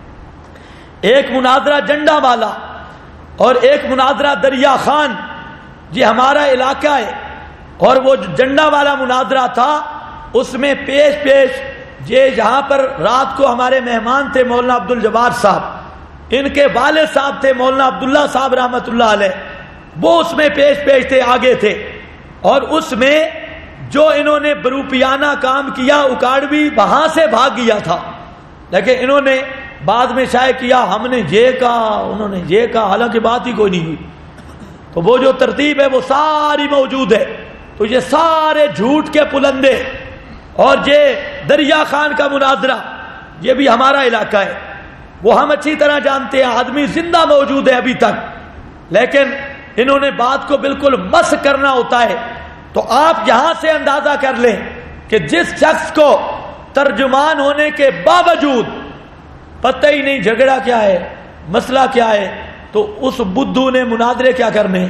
ایک مناظرہ جنڈا والا اور ایک مناظرہ دریا خان. یہ ہمارا علاقہ ہے. اور وہ جنڈا والا مناظرہ تھا اس میں پیش یہ جہاں پر رات کو ہمارے مہمان تھے مولانا عبدالجبار صاحب، ان کے والد صاحب تھے مولانا عبداللہ صاحب رحمۃ اللہ علیہ، وہ اس میں پیش تھے، آگے تھے. اور اس میں جو انہوں نے بروپیانہ کام کیا اکاڑوی وہاں سے بھاگ گیا تھا، لیکن انہوں نے بعد میں شائع کیا ہم نے یہ کہا، انہوں نے یہ کہا، حالانکہ بات ہی کوئی نہیں ہوئی. تو وہ جو ترتیب ہے وہ ساری موجود ہے. تو یہ سارے جھوٹ کے پلندے. اور یہ دریا خان کا مناظرہ یہ بھی ہمارا علاقہ ہے، وہ ہم اچھی طرح جانتے ہیں، آدمی زندہ موجود ہے ابھی تک، لیکن انہوں نے بات کو بالکل مس کرنا ہوتا ہے. تو آپ یہاں سے اندازہ کر لیں کہ جس شخص کو ترجمان ہونے کے باوجود پتہ ہی نہیں جھگڑا کیا ہے، مسئلہ کیا ہے، تو اس بدھو نے مناظرے کیا کرنے.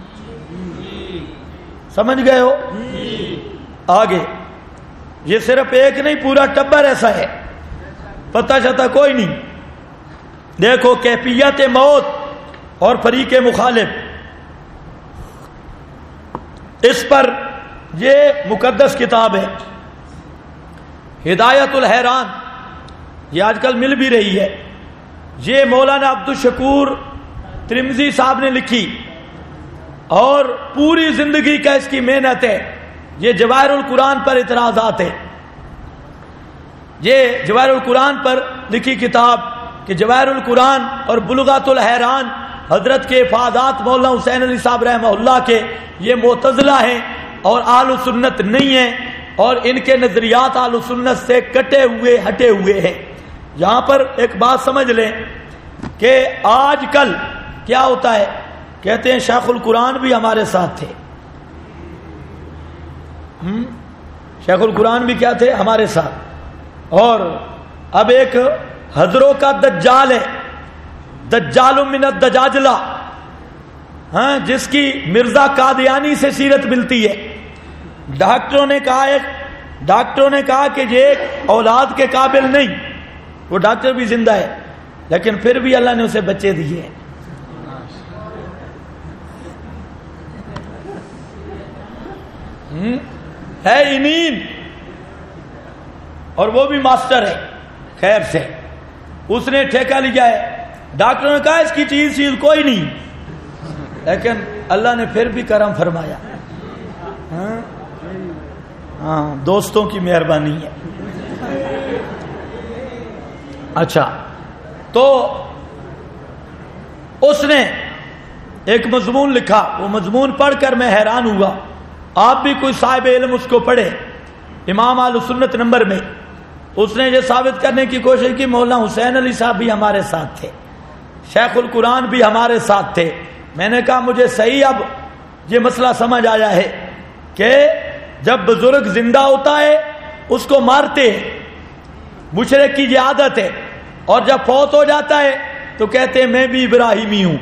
سمجھ گئے ہو؟ آگے یہ صرف ایک نہیں پورا ٹبر ایسا ہے، پتہ چلتا کوئی نہیں. دیکھو کیفیت موت اور فریق مخالف، اس پر یہ مقدس کتاب ہے ہدایت الحیران، یہ آج کل مل بھی رہی ہے. یہ مولانا عبدالشکور ترمذی صاحب نے لکھی اور پوری زندگی کا اس کی محنت ہے. یہ جواہر القرآن پر اعتراضات ہیں. یہ جواہر القرآن پر لکھی کتاب کہ جواہر القرآن اور بلغات الحیران حضرت کے افادات مولانا حسین علی صاحب رحمہ اللہ کے، یہ معتزلہ ہیں اور اہل سنت نہیں ہیں، اور ان کے نظریات اہل سنت سے کٹے ہوئے ہٹے ہوئے ہیں. یہاں پر ایک بات سمجھ لیں کہ آج کل کیا ہوتا ہے، کہتے ہیں شیخ القرآن بھی ہمارے ساتھ تھے. شیخ القرآن بھی کیا تھے؟ ہمارے ساتھ. اور اب ایک حضروں کا دجال ہے، دجال من الدجاجلہ، ہاں جس کی مرزا قادیانی سے سیرت ملتی ہے. ڈاکٹروں نے کہا کہ یہ اولاد کے قابل نہیں، وہ ڈاکٹر بھی زندہ ہے لیکن پھر بھی اللہ نے اسے بچے دیے ہیں. ہے انین اور وہ بھی ماسٹر ہے خیر سے، اس نے ٹھیکہ لیا ہے. ڈاکٹروں نے کہا اس کی چیز کوئی نہیں، لیکن اللہ نے پھر بھی کرم فرمایا. ہاں دوستوں کی مہربانی ہے. اچھا تو اس نے ایک مضمون لکھا، وہ مضمون پڑھ کر میں حیران ہوا. آپ بھی کوئی صاحب علم اس کو پڑھے. امام اہل سنت نمبر میں اس نے یہ ثابت کرنے کی کوشش کی مولانا حسین علی صاحب بھی ہمارے ساتھ تھے، شیخ القرآن بھی ہمارے ساتھ تھے. میں نے کہا مجھے صحیح اب یہ مسئلہ سمجھ آیا ہے کہ جب بزرگ زندہ ہوتا ہے اس کو مارتے ہیں، مشرک کی یہ عادت ہے، اور جب فوت ہو جاتا ہے تو کہتے ہیں میں بھی ابراہیمی ہوں،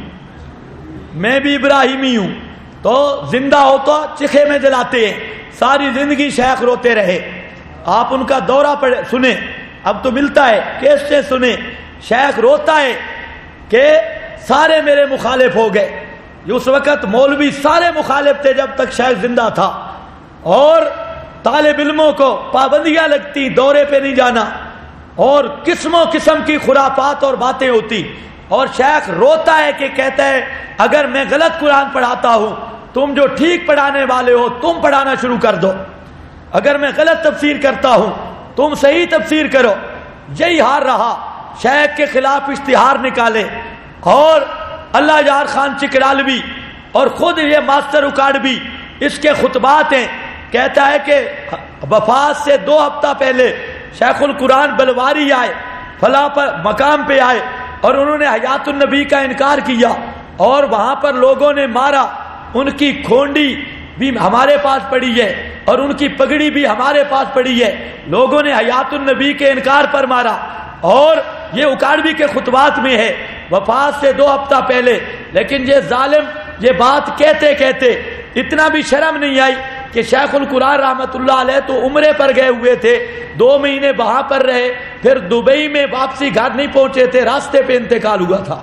میں بھی ابراہیمی ہوں. تو زندہ ہوتا چکھے میں جلاتے ہیں، ساری زندگی شیخ روتے رہے. آپ ان کا دورہ پڑھے سنیں، اب تو ملتا ہے کیس سے سنیں. شیخ روتا ہے کہ سارے میرے مخالف ہو گئے. اس وقت مولوی سارے مخالف تھے جب تک شیخ زندہ تھا، اور طالب علموں کو پابندیاں لگتی، دورے پہ نہیں جانا، اور قسموں قسم کی خرافات اور باتیں ہوتی. اور شیخ روتا ہے کہ کہتا ہے اگر میں غلط قرآن پڑھاتا ہوں، تم جو ٹھیک پڑھانے والے ہو تم پڑھانا شروع کر دو، اگر میں غلط تفسیر کرتا ہوں تم صحیح تفسیر کرو. یہی حال رہا. شیخ کے خلاف اشتہار نکالے، اور اللہ یار خان چکرالوی اور خود یہ ماسٹر اکاڑوی اس کے خطبات ہیں. کہتا ہے کہ وفات سے 2 ہفتہ پہلے شیخ القرآن بلواری آئے، فلاں پر مقام پہ آئے، اور انہوں نے حیات النبی کا انکار کیا، اور وہاں پر لوگوں نے مارا. ان کی کھونڈی بھی ہمارے پاس پڑی ہے اور ان کی پگڑی بھی ہمارے پاس پڑی ہے. لوگوں نے حیات النبی کے انکار پر مارا، اور یہ اکاڑوی کے خطبات میں ہے وفات سے 2 ہفتہ پہلے. لیکن یہ ظالم یہ بات کہتے کہتے اتنا بھی شرم نہیں آئی کہ شیخ القرآن رحمت اللہ علیہ تو عمرے پر گئے ہوئے تھے، 2 مہینے وہاں پر رہے، پھر دبئی میں واپسی گھر نہیں پہنچے تھے، راستے پہ انتقال ہوا تھا.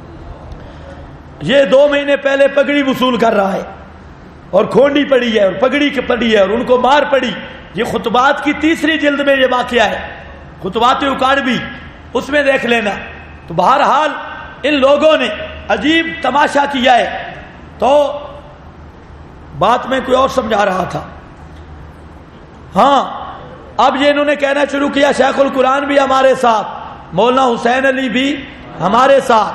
یہ 2 مہینے پہلے پگڑی وصول کر رہا ہے، اور کھونڈی پڑی ہے اور پگڑی پڑی ہے اور ان کو مار پڑی. یہ خطبات کی 3ری جلد میں یہ واقعہ ہے، خطبات اکاڑوی، اس میں دیکھ لینا. تو بہرحال ان لوگوں نے عجیب تماشا کیا ہے. تو بات میں کوئی اور سمجھا رہا تھا. ہاں اب یہ انہوں نے کہنا شروع کیا شیخ القرآن بھی ہمارے ساتھ، مولانا حسین علی بھی ہمارے ساتھ.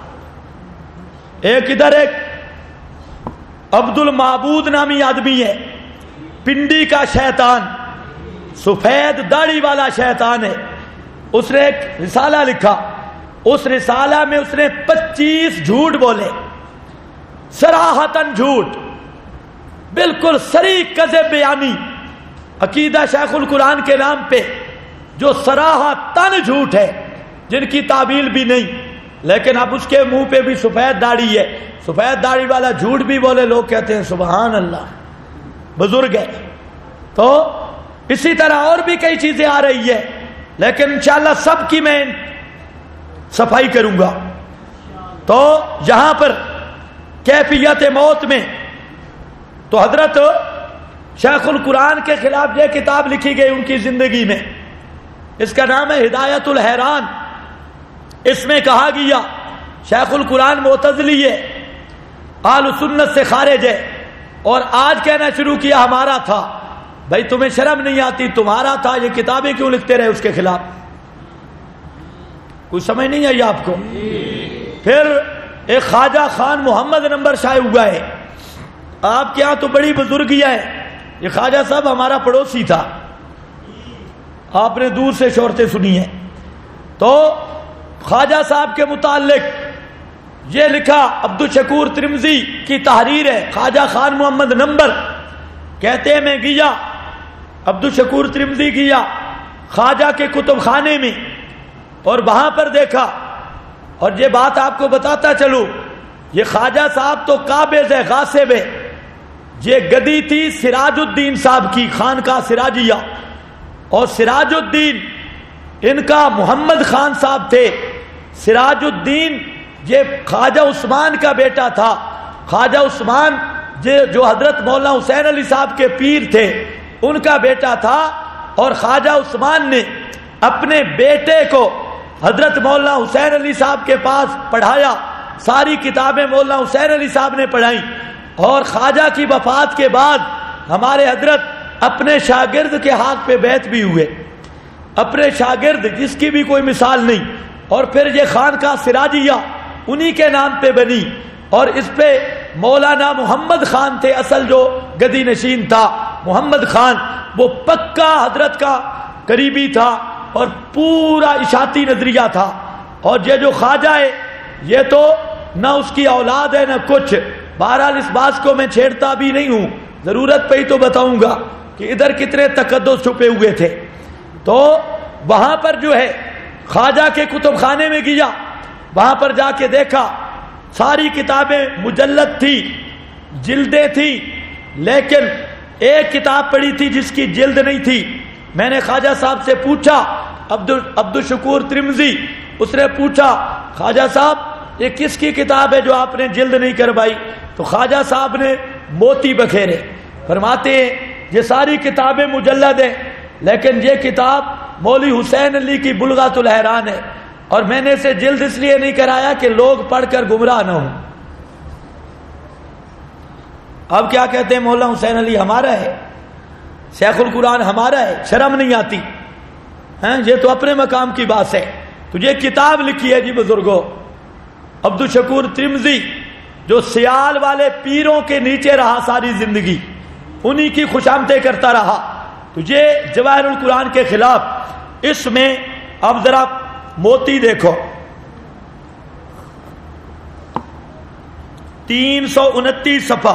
ایک ادھر ایک عبد المعبود نامی آدمی ہے، پنڈی کا شیطان، سفید داڑھی والا شیطان ہے. اس نے ایک رسالہ لکھا، اس رسالہ میں اس نے 25 جھوٹ بولے، صراحتاً جھوٹ، بالکل صریح کذب بیانی عقیدہ شیخ القرآن کے نام پہ، جو صراحتاً جھوٹ ہے، جن کی تعویل بھی نہیں. لیکن اب اس کے منہ پہ بھی سفید داڑھی ہے، سفید داڑھی والا جھوٹ بھی بولے، لوگ کہتے ہیں سبحان اللہ بزرگ ہے. تو اسی طرح اور بھی کئی چیزیں آ رہی ہے، لیکن انشاءاللہ سب کی میں صفائی کروں گا. تو یہاں پر کیفیت موت میں تو حضرت شیخ القرآن کے خلاف یہ کتاب لکھی گئی ان کی زندگی میں، اس کا نام ہے ہدایت الحیران. اس میں کہا گیا شیخ القرآن معتزلی ہے، اہل سنت سے خارج ہے، اور آج کہنا شروع کیا ہمارا تھا. بھائی تمہیں شرم نہیں آتی؟ تمہارا تھا، یہ کتابیں کیوں لکھتے رہے اس کے خلاف؟ کوئی سمجھ نہیں آئی آپ کو؟ پھر ایک خواجہ خان محمد نمبر شائع ہوا ہے، آپ کے یہاں تو بڑی بزرگیاں ہے. یہ خواجہ صاحب ہمارا پڑوسی تھا، آپ نے دور سے شہرتیں سنی ہیں. تو خواجہ صاحب کے متعلق یہ لکھا، عبد الشکور ترمذی کی تحریر ہے، خواجہ خان محمد نمبر کہتے ہیں میں گیا، عبد الشکور ترمذی گیا خواجہ کے کتب خانے میں، اور وہاں پر دیکھا. اور یہ بات آپ کو بتاتا چلوں یہ خواجہ صاحب تو قابض ہے، غاصب ہے. یہ گدی تھی سراج الدین صاحب کی، خانقاہ سراجیہ، اور سراج الدین ان کا محمد خان صاحب تھے. سراج الدین یہ خواجہ عثمان کا بیٹا تھا. خواجہ عثمان جو حضرت مولانا حسین علی صاحب کے پیر تھے ان کا بیٹا تھا. اور خواجہ عثمان نے اپنے بیٹے کو حضرت مولانا حسین علی صاحب کے پاس پڑھایا. ساری کتابیں مولانا حسین علی صاحب نے پڑھائیں. اور خواجہ کی وفات کے بعد ہمارے حضرت اپنے شاگرد کے ہاتھ پہ بیعت بھی ہوئے، اپنے شاگرد جس کی بھی کوئی مثال نہیں. اور پھر یہ خانقاہ سراجیہ انہی کے نام پہ بنی. اور اس پہ مولانا محمد خان تھے اصل جو گدی نشین تھا. محمد خان وہ پکا حضرت کا قریبی تھا اور پورا اشاعتی نظریہ تھا. اور یہ جو خواجہ ہے یہ تو نہ اس کی اولاد ہے نہ کچھ. بہرحال اس بات کو میں چھیڑتا بھی نہیں ہوں، ضرورت پہ ہی تو بتاؤں گا کہ ادھر کتنے تقدس چھپے ہوئے تھے. تو وہاں پر جو ہے خواجہ کے کتب خانے میں گیا، وہاں پر جا کے دیکھا ساری کتابیں مجلد تھی، جلدیں تھی، لیکن ایک کتاب پڑھی تھی جس کی جلد نہیں تھی. میں نے خواجہ صاحب سے پوچھا، عبد الشکور ترمذی، اس نے پوچھا خواجہ صاحب یہ کس کی کتاب ہے جو آپ نے جلد نہیں کروائی؟ تو خواجہ صاحب نے موتی بکھیرے. فرماتے ہیں یہ ساری کتابیں مجلد ہیں لیکن یہ کتاب مولوی حسین علی کی بلغۃ الحیران ہے، اور میں نے اسے جلد اس لیے نہیں کرایا کہ لوگ پڑھ کر گمراہ نہ ہوں. اب کیا کہتے ہیں مولانا حسین علی ہمارا ہے، شیخ القرآن ہمارا ہے، شرم نہیں آتی ہیں؟ یہ تو اپنے مقام کی بات ہے. تو یہ کتاب لکھی ہے جی بزرگوں عبد الشکور ترمذی، جو سیال والے پیروں کے نیچے رہا ساری زندگی، انہی کی خوشامدیں کرتا رہا. تو یہ جواہر القرآن کے خلاف، اس میں اب ذرا موتی دیکھو، 329 صفحہ،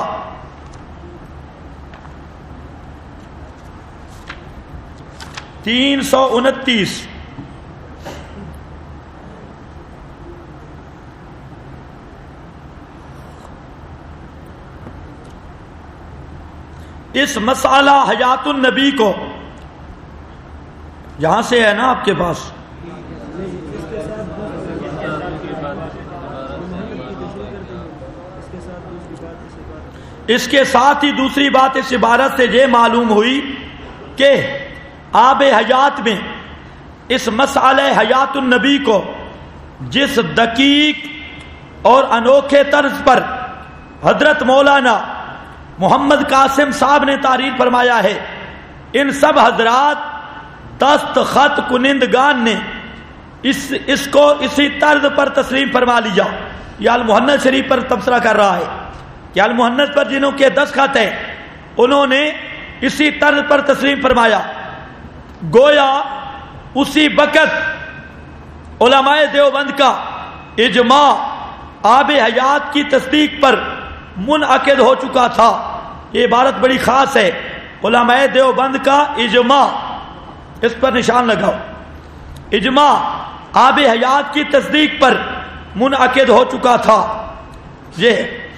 اس مسئلہ حیات النبی کو، یہاں سے ہے نا آپ کے پاس، اس کے ساتھ ہی دوسری بات اس عبارت سے یہ معلوم ہوئی کہ آب حیات میں اس مسئلہ حیات النبی کو جس دقیق اور انوکھے طرز پر حضرت مولانا محمد قاسم صاحب نے تعریف فرمایا ہے، ان سب حضرات دستخط کنندگان نے اس کو اسی طرز پر تسلیم فرما لیا. یہ المحنت شریف پر تبصرہ کر رہا ہے کہ المحنت پر جنہوں کے دستخط ہیں انہوں نے اسی طرز پر تسلیم فرمایا. گویا اسی وقت علماء دیوبند کا اجماع آب حیات کی تصدیق پر منعقد ہو چکا تھا. یہ عبارت بڑی خاص ہے، علماء دیوبند کا اجماع، اس پر نشان لگاؤ. اجماع آب حیات کی تصدیق پر منعقد ہو چکا تھا. یہ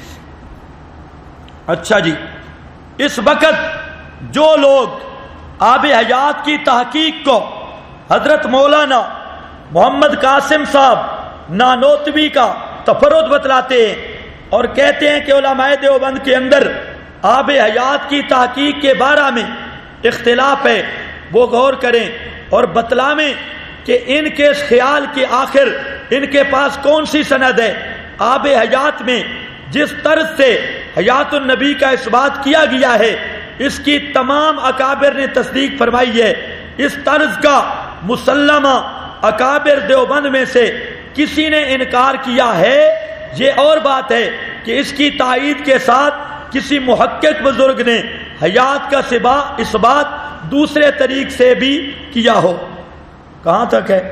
اچھا جی، اس وقت جو لوگ آب حیات کی تحقیق کو حضرت مولانا محمد قاسم صاحب نانوتوی کا تفرد بتلاتے ہیں اور کہتے ہیں کہ علماء دیوبند کے اندر آب حیات کی تحقیق کے بارے میں اختلاف ہے، وہ غور کریں اور بتلائیں کہ ان کے خیال کے آخر ان کے پاس کون سی سند ہے. آب حیات میں جس طرز سے حیات النبی کا اثبات کیا گیا ہے اس کی تمام اکابر نے تصدیق فرمائی ہے. اس طرز کا مسلمہ اکابر دیوبند میں سے کسی نے انکار کیا ہے. یہ اور بات ہے کہ اس کی تائید کے ساتھ کسی محقق بزرگ نے حیات کا اثبات دوسرے طریق سے بھی کیا ہو. کہاں تک ہے؟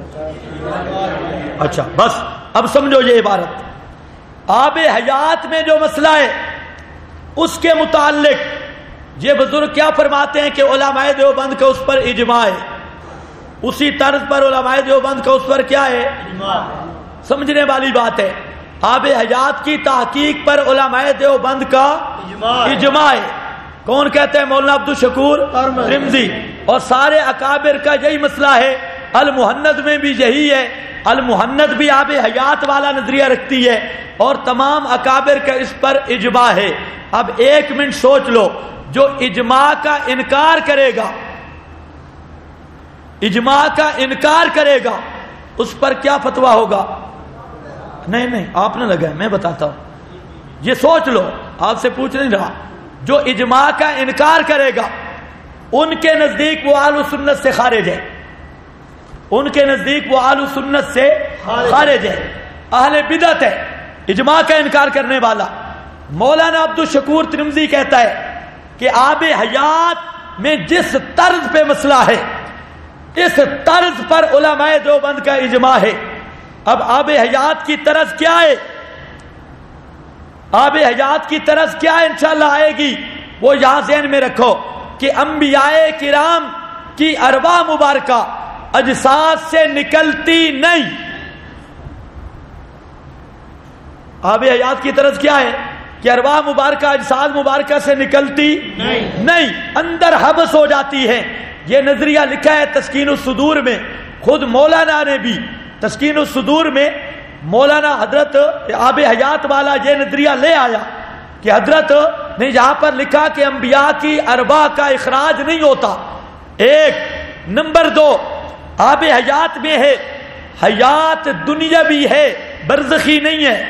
اچھا بس اب سمجھو یہ عبارت. آب حیات میں جو مسئلہ ہے اس کے متعلق یہ بزرگ کیا فرماتے ہیں کہ علماء دیوبند کا اس پر اجماع ہے. اسی طرز پر علماء دیوبند کا اس پر کیا ہے؟ اجماع. سمجھنے والی بات ہے. آب حیات کی تحقیق پر علماء دیوبند کا اجماع ہے. کون کہتے ہیں؟ مولانا عبدالشکور ترمذی. اور سارے اکابر کا یہی مسئلہ ہے. المحند میں بھی یہی ہے. المحند بھی آب حیات والا نظریہ رکھتی ہے اور تمام اکابر کا اس پر اجماع ہے. اب ایک منٹ سوچ لو، جو اجماع کا انکار کرے گا، اجماع کا انکار کرے گا، اس پر کیا فتویٰ ہوگا؟ نہیں آپ نہ لگائیں، میں بتاتا ہوں. یہ سوچ لو، آپ سے پوچھ نہیں رہا. جو اجماع کا انکار کرے گا ان کے نزدیک وہ اہل سنت سے خارج ہے. ان کے نزدیک وہ اہل سنت سے خارج ہے، اہل بدعت ہے، اجماع کا انکار کرنے والا. مولانا عبدالشکور ترمذی کہتا ہے کہ آب حیات میں جس طرز پہ مسئلہ ہے اس طرز پر علماء دیوبند کا اجماع ہے. اب آب حیات کی طرز کیا ہے؟ آب حیات کی طرز کیا ہے انشاءاللہ آئے گی. وہ یہاں ذہن میں رکھو کہ انبیاء کرام کی ارواح مبارکہ اجساد سے نکلتی نہیں. آب حیات کی طرز کیا ہے کہ ارواح مبارکہ اجساد مبارکہ سے نکلتی نہیں، اندر حبس ہو جاتی ہے. یہ نظریہ لکھا ہے تسکین الصدور میں. خود مولانا نے بھی تسکین الصدور میں مولانا حضرت آب حیات والا یہ نظریہ لے آیا کہ حضرت نے یہاں پر لکھا کہ انبیاء کی ارواح کا اخراج نہیں ہوتا. ایک نمبر دو، آب حیات میں ہے حیات دنیاوی ہے، برزخی نہیں ہے.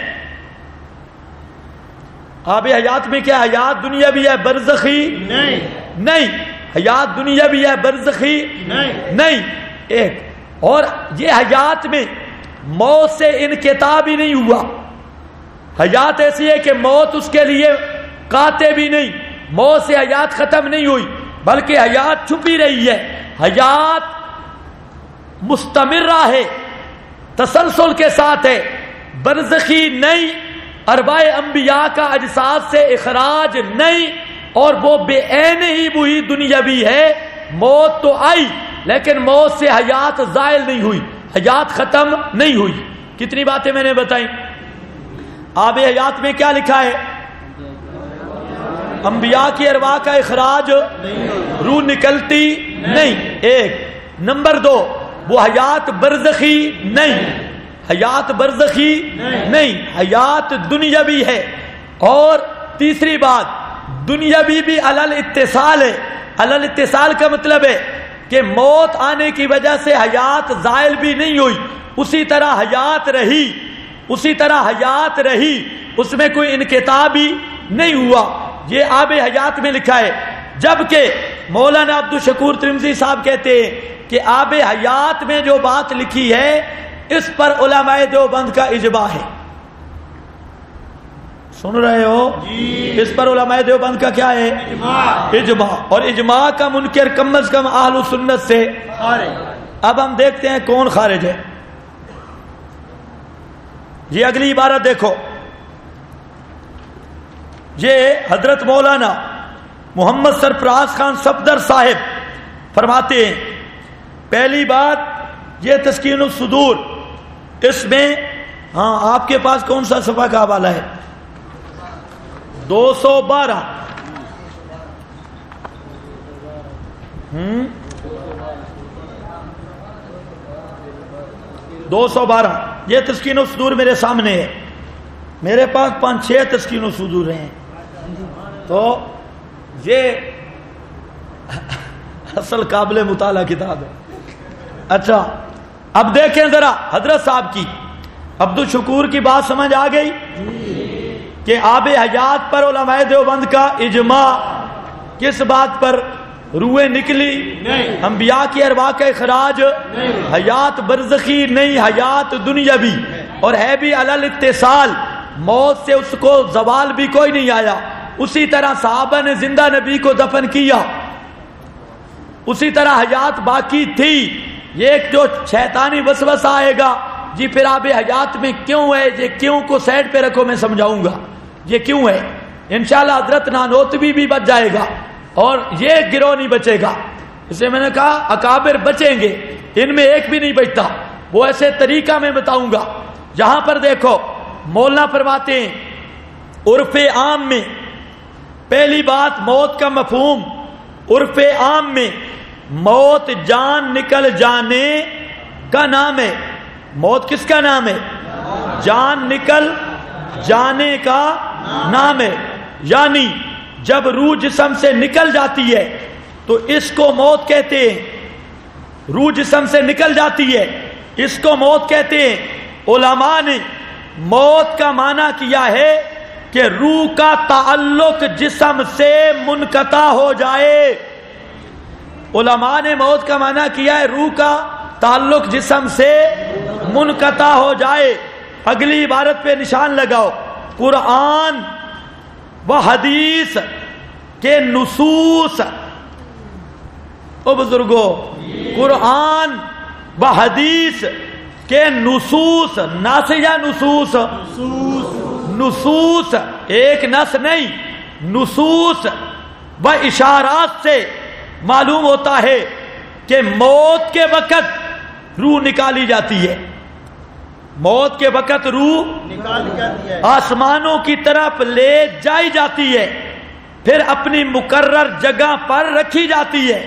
آب حیات میں کیا حیات دنیاوی ہے، برزخی نہیں. حیات دنیاوی ہے، برزخی نہیں. ایک اور یہ حیات میں موت سے انقطاع بھی نہیں ہوا. حیات ایسی ہے کہ موت اس کے لیے قاطع بھی نہیں، موت سے حیات ختم نہیں ہوئی بلکہ حیات چھپی رہی ہے. حیات مستمرہ ہے، تسلسل کے ساتھ ہے، برزخی نہیں. ارواح انبیاء کا اجساد سے اخراج نہیں، اور وہ بے عین ہی وہی دنیاوی ہے. موت تو آئی لیکن موت سے حیات زائل نہیں ہوئی، حیات ختم نہیں ہوئی. کتنی باتیں میں نے بتائیں. آب حیات میں کیا لکھا ہے؟ انبیاء کی ارواح کا اخراج، روح نکلتی نہیں. ایک نمبر دو، وہ حیات برزخی نہیں، حیات برزخی نہیں، حیات دنیاوی ہے. اور تیسری بات، دنیاوی بھی علل اتصال ہے. علل اتصال کا مطلب ہے کہ موت آنے کی وجہ سے حیات زائل بھی نہیں ہوئی، اسی طرح حیات رہی، اسی طرح حیات رہی، اس میں کوئی انقطاع بھی نہیں ہوا. یہ آب حیات میں لکھا ہے. جبکہ مولانا عبدالشکور ترمذی صاحب کہتے ہیں کہ آب حیات میں جو بات لکھی ہے اس پر علماء دیوبند کا اجماع ہے. سن رہے ہو؟ اس پر علماء دیوبند کا کیا ہے؟ اجماع. اور اجماع کا منکر کم از کم اہل سنت سے خارج. اب ہم دیکھتے ہیں کون خارج ہے. یہ اگلی عبارت دیکھو. یہ حضرت مولانا محمد سرفراز خان صفدر صاحب فرماتے ہیں، پہلی بات یہ تسکین الصدور، اس میں آپ کے پاس کون سا صفحہ کا حوالہ ہے؟ 212. یہ تسکین الصدور میرے سامنے ہے. میرے پاس 5-6 تسکین الصدور ہیں، تو یہ اصل قابل مطالعہ کتاب ہے. اچھا اب دیکھیں ذرا حضرت صاحب کی عبدالشکور کی بات سمجھ آ گئی کہ آب حیات پر علماء دیوبند کا اجماع. کس بات پر؟ روحیں نکلی نہیں، انبیاء کی ارواح کا اخراج نہیں، حیات برزخی نہیں، حیات دنیاوی، اور ہے بھی علل اتصال، موت سے اس کو زوال بھی کوئی نہیں آیا. اسی طرح صحابہ نے زندہ نبی کو دفن کیا، اسی طرح حیات باقی تھی. یہ ایک جو شیطانی وسوسہ آئے گا جی پھر آب حیات میں کیوں ہے، یہ کیوں کو سائڈ پہ رکھو، میں سمجھاؤں گا یہ کیوں ہے. انشاءاللہ حضرت نانوتوی بھی بچ جائے گا اور یہ گروہ نہیں بچے گا. اسے میں نے کہا اکابر بچیں گے، ان میں ایک بھی نہیں بچتا. وہ ایسے طریقہ میں بتاؤں گا. یہاں پر دیکھو مولانا فرماتے ہیں عرف عام میں پہلی بات موت کا مفہوم عرف عام میں موت جان نکل جانے کا نام ہے. موت کس کا نام ہے؟ جان نکل جانے کا نام ہے. یعنی جب روح جسم سے نکل جاتی ہے تو اس کو موت کہتے ہیں. روح جسم سے نکل جاتی ہے اس کو موت کہتے ہیں. علماء نے موت کا معنی کیا ہے کہ روح کا تعلق جسم سے منقطع ہو جائے. علماء نے موت کا معنی کیا ہے روح کا تعلق جسم سے منقطع ہو جائے. اگلی عبارت پہ نشان لگاؤ. قرآن و حدیث کے نصوص، او بزرگو قرآن و حدیث کے نصوص، نص یا نصوص؟ نصوص، ایک نص نہیں، نصوص و اشارات سے معلوم ہوتا ہے کہ موت کے وقت روح نکالی جاتی ہے. موت کے وقت روح نکالی جاتی ہے، آسمانوں کی طرف لے جائی جاتی ہے، پھر اپنی مقرر جگہ پر رکھی جاتی ہے.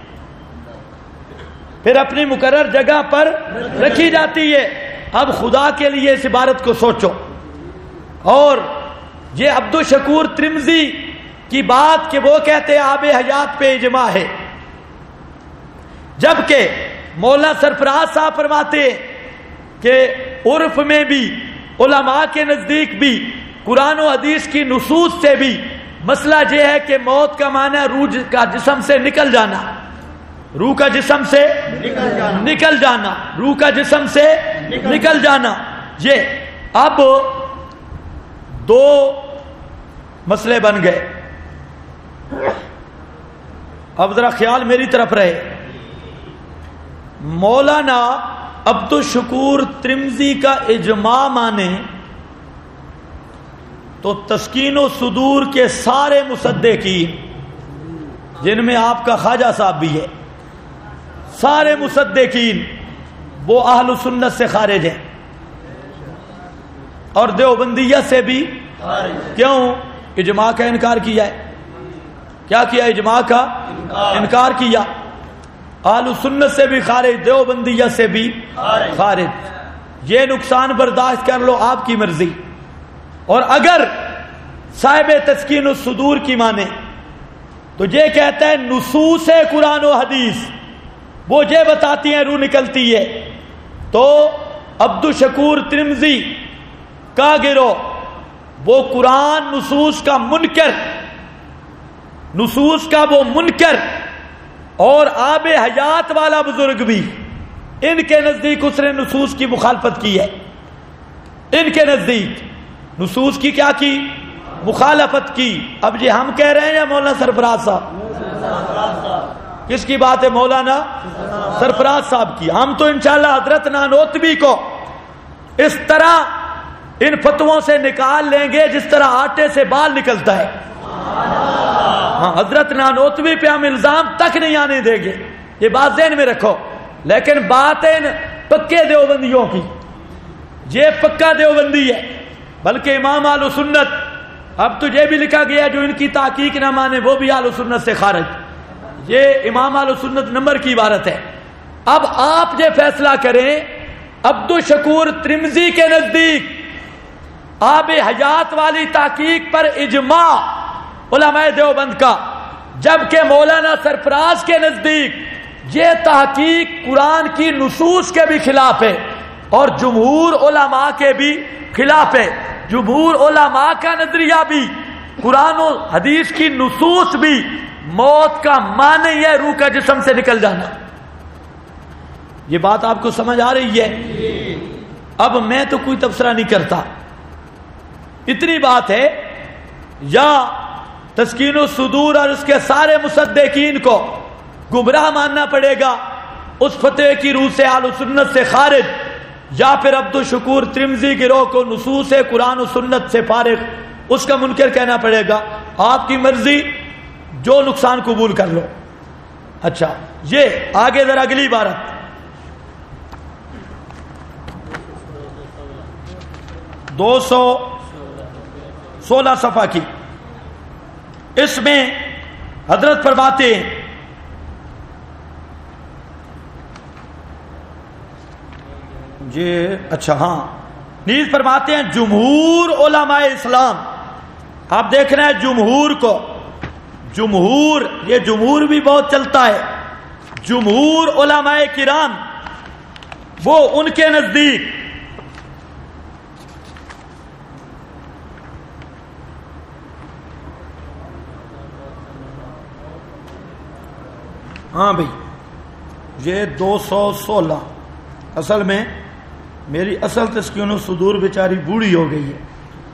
پھر اپنی مقرر جگہ پر رکھی جاتی ہے. اب خدا کے لیے اس عبارت کو سوچو. اور یہ عبدالشکور ترمذی کی بات کہ وہ کہتے ہیں آب حیات پہ اجماع ہے، جبکہ مولانا سرفراز صاحب فرماتے ہیں کہ عرف میں بھی علماء کے نزدیک بھی قرآن و حدیث کی نصوص سے بھی مسئلہ یہ ہے کہ موت کا معنی روح کا جسم سے نکل جانا، روح کا جسم سے نکل جانا، روح کا جسم سے نکل جانا. یہ اب دو مسئلے بن گئے. اب ذرا خیال میری طرف رہے. مولانا عبدالشکور ترمذی کا اجماع مانے تو تسکین و صدور کے سارے مصدقین، جن میں آپ کا خواجہ صاحب بھی ہے، سارے مصدقین وہ اہل سنت سے خارج ہیں اور دیوبندیہ سے بھی. کیوں؟ اجماع کا انکار کیا ہے. کیا کیا؟ اجماع کا انکار کیا. اہل سنت سے بھی خارج، دیوبندیہ سے بھی خارج. یہ نقصان برداشت کر لو، آپ کی مرضی. اور اگر صاحب تسکین الصدور کی مانے تو یہ کہتا ہے نصوص قرآن و حدیث وہ یہ بتاتی ہیں روح نکلتی ہے. تو عبدالشکور ترمذی کا گروہ وہ قرآن نصوص کا منکر، نصوص کا وہ منکر، اور آب حیات والا بزرگ بھی ان کے نزدیک اس نے نصوص کی مخالفت کی ہے. ان کے نزدیک نصوص کی کیا کی؟ مخالفت کی. اب یہ ہم کہہ رہے ہیں یا مولانا سرفراز صاحب؟ کس کی بات ہے؟ مولانا سرفراز صاحب کی. ہم تو انشاءاللہ حضرت نانوتوی کو اس طرح ان فتووں سے نکال لیں گے جس طرح آٹے سے بال نکلتا ہے. ہاں، حضرت نانوتوی پہ ہم الزام تک نہیں آنے دیں گے، یہ بات ذہن میں رکھو. لیکن بات ہے پکے دیوبندیوں کی، یہ پکا دیوبندی ہے. بلکہ امام اہل سنت، اب تو یہ بھی لکھا گیا جو ان کی تحقیق نہ مانے وہ بھی اہل سنت سے خارج. یہ امام اہل سنت نمبر کی عبارت ہے. اب آپ یہ فیصلہ کریں، عبدالشکور ترمذی کے نزدیک آب حیات والی تحقیق پر اجماع علماء دیوبند کا، جبکہ مولانا سرفراز کے نزدیک یہ تحقیق قرآن کی نصوص کے بھی خلاف ہے اور جمہور علماء کے بھی خلاف ہے. جمہور علماء کا نظریہ بھی قرآن و حدیث کی نصوص بھی موت کا معنی ہے روح کا جسم سے نکل جانا. یہ بات آپ کو سمجھ آ رہی ہے؟ اب میں تو کوئی تبصرہ نہیں کرتا، اتنی بات ہے. یا تسکین الصدور اور اس کے سارے مصدقین کو گمراہ ماننا پڑے گا اس فتوے کی روح سے اہل سنت سے خارج، یا پھر عبدالشکور ترمذی گروہ کو نصوص قرآن و سنت سے فارغ اس کا منکر کہنا پڑے گا. آپ کی مرضی، جو نقصان قبول کر لو. اچھا، یہ آگے ذرا اگلی عبارت. 216 صفحہ کی. اس میں حضرت فرماتے ہیں نیز فرماتے ہیں جمہور علماء اسلام. آپ دیکھ رہے ہیں جمہور کو، جمہور، یہ جمہور بھی بہت چلتا ہے. جمہور علماء کرام وہ ان کے نزدیک بھائی یہ 216 اصل میں میری اصل تسکین الصدور بیچاری بوڑھی ہو گئی ہے.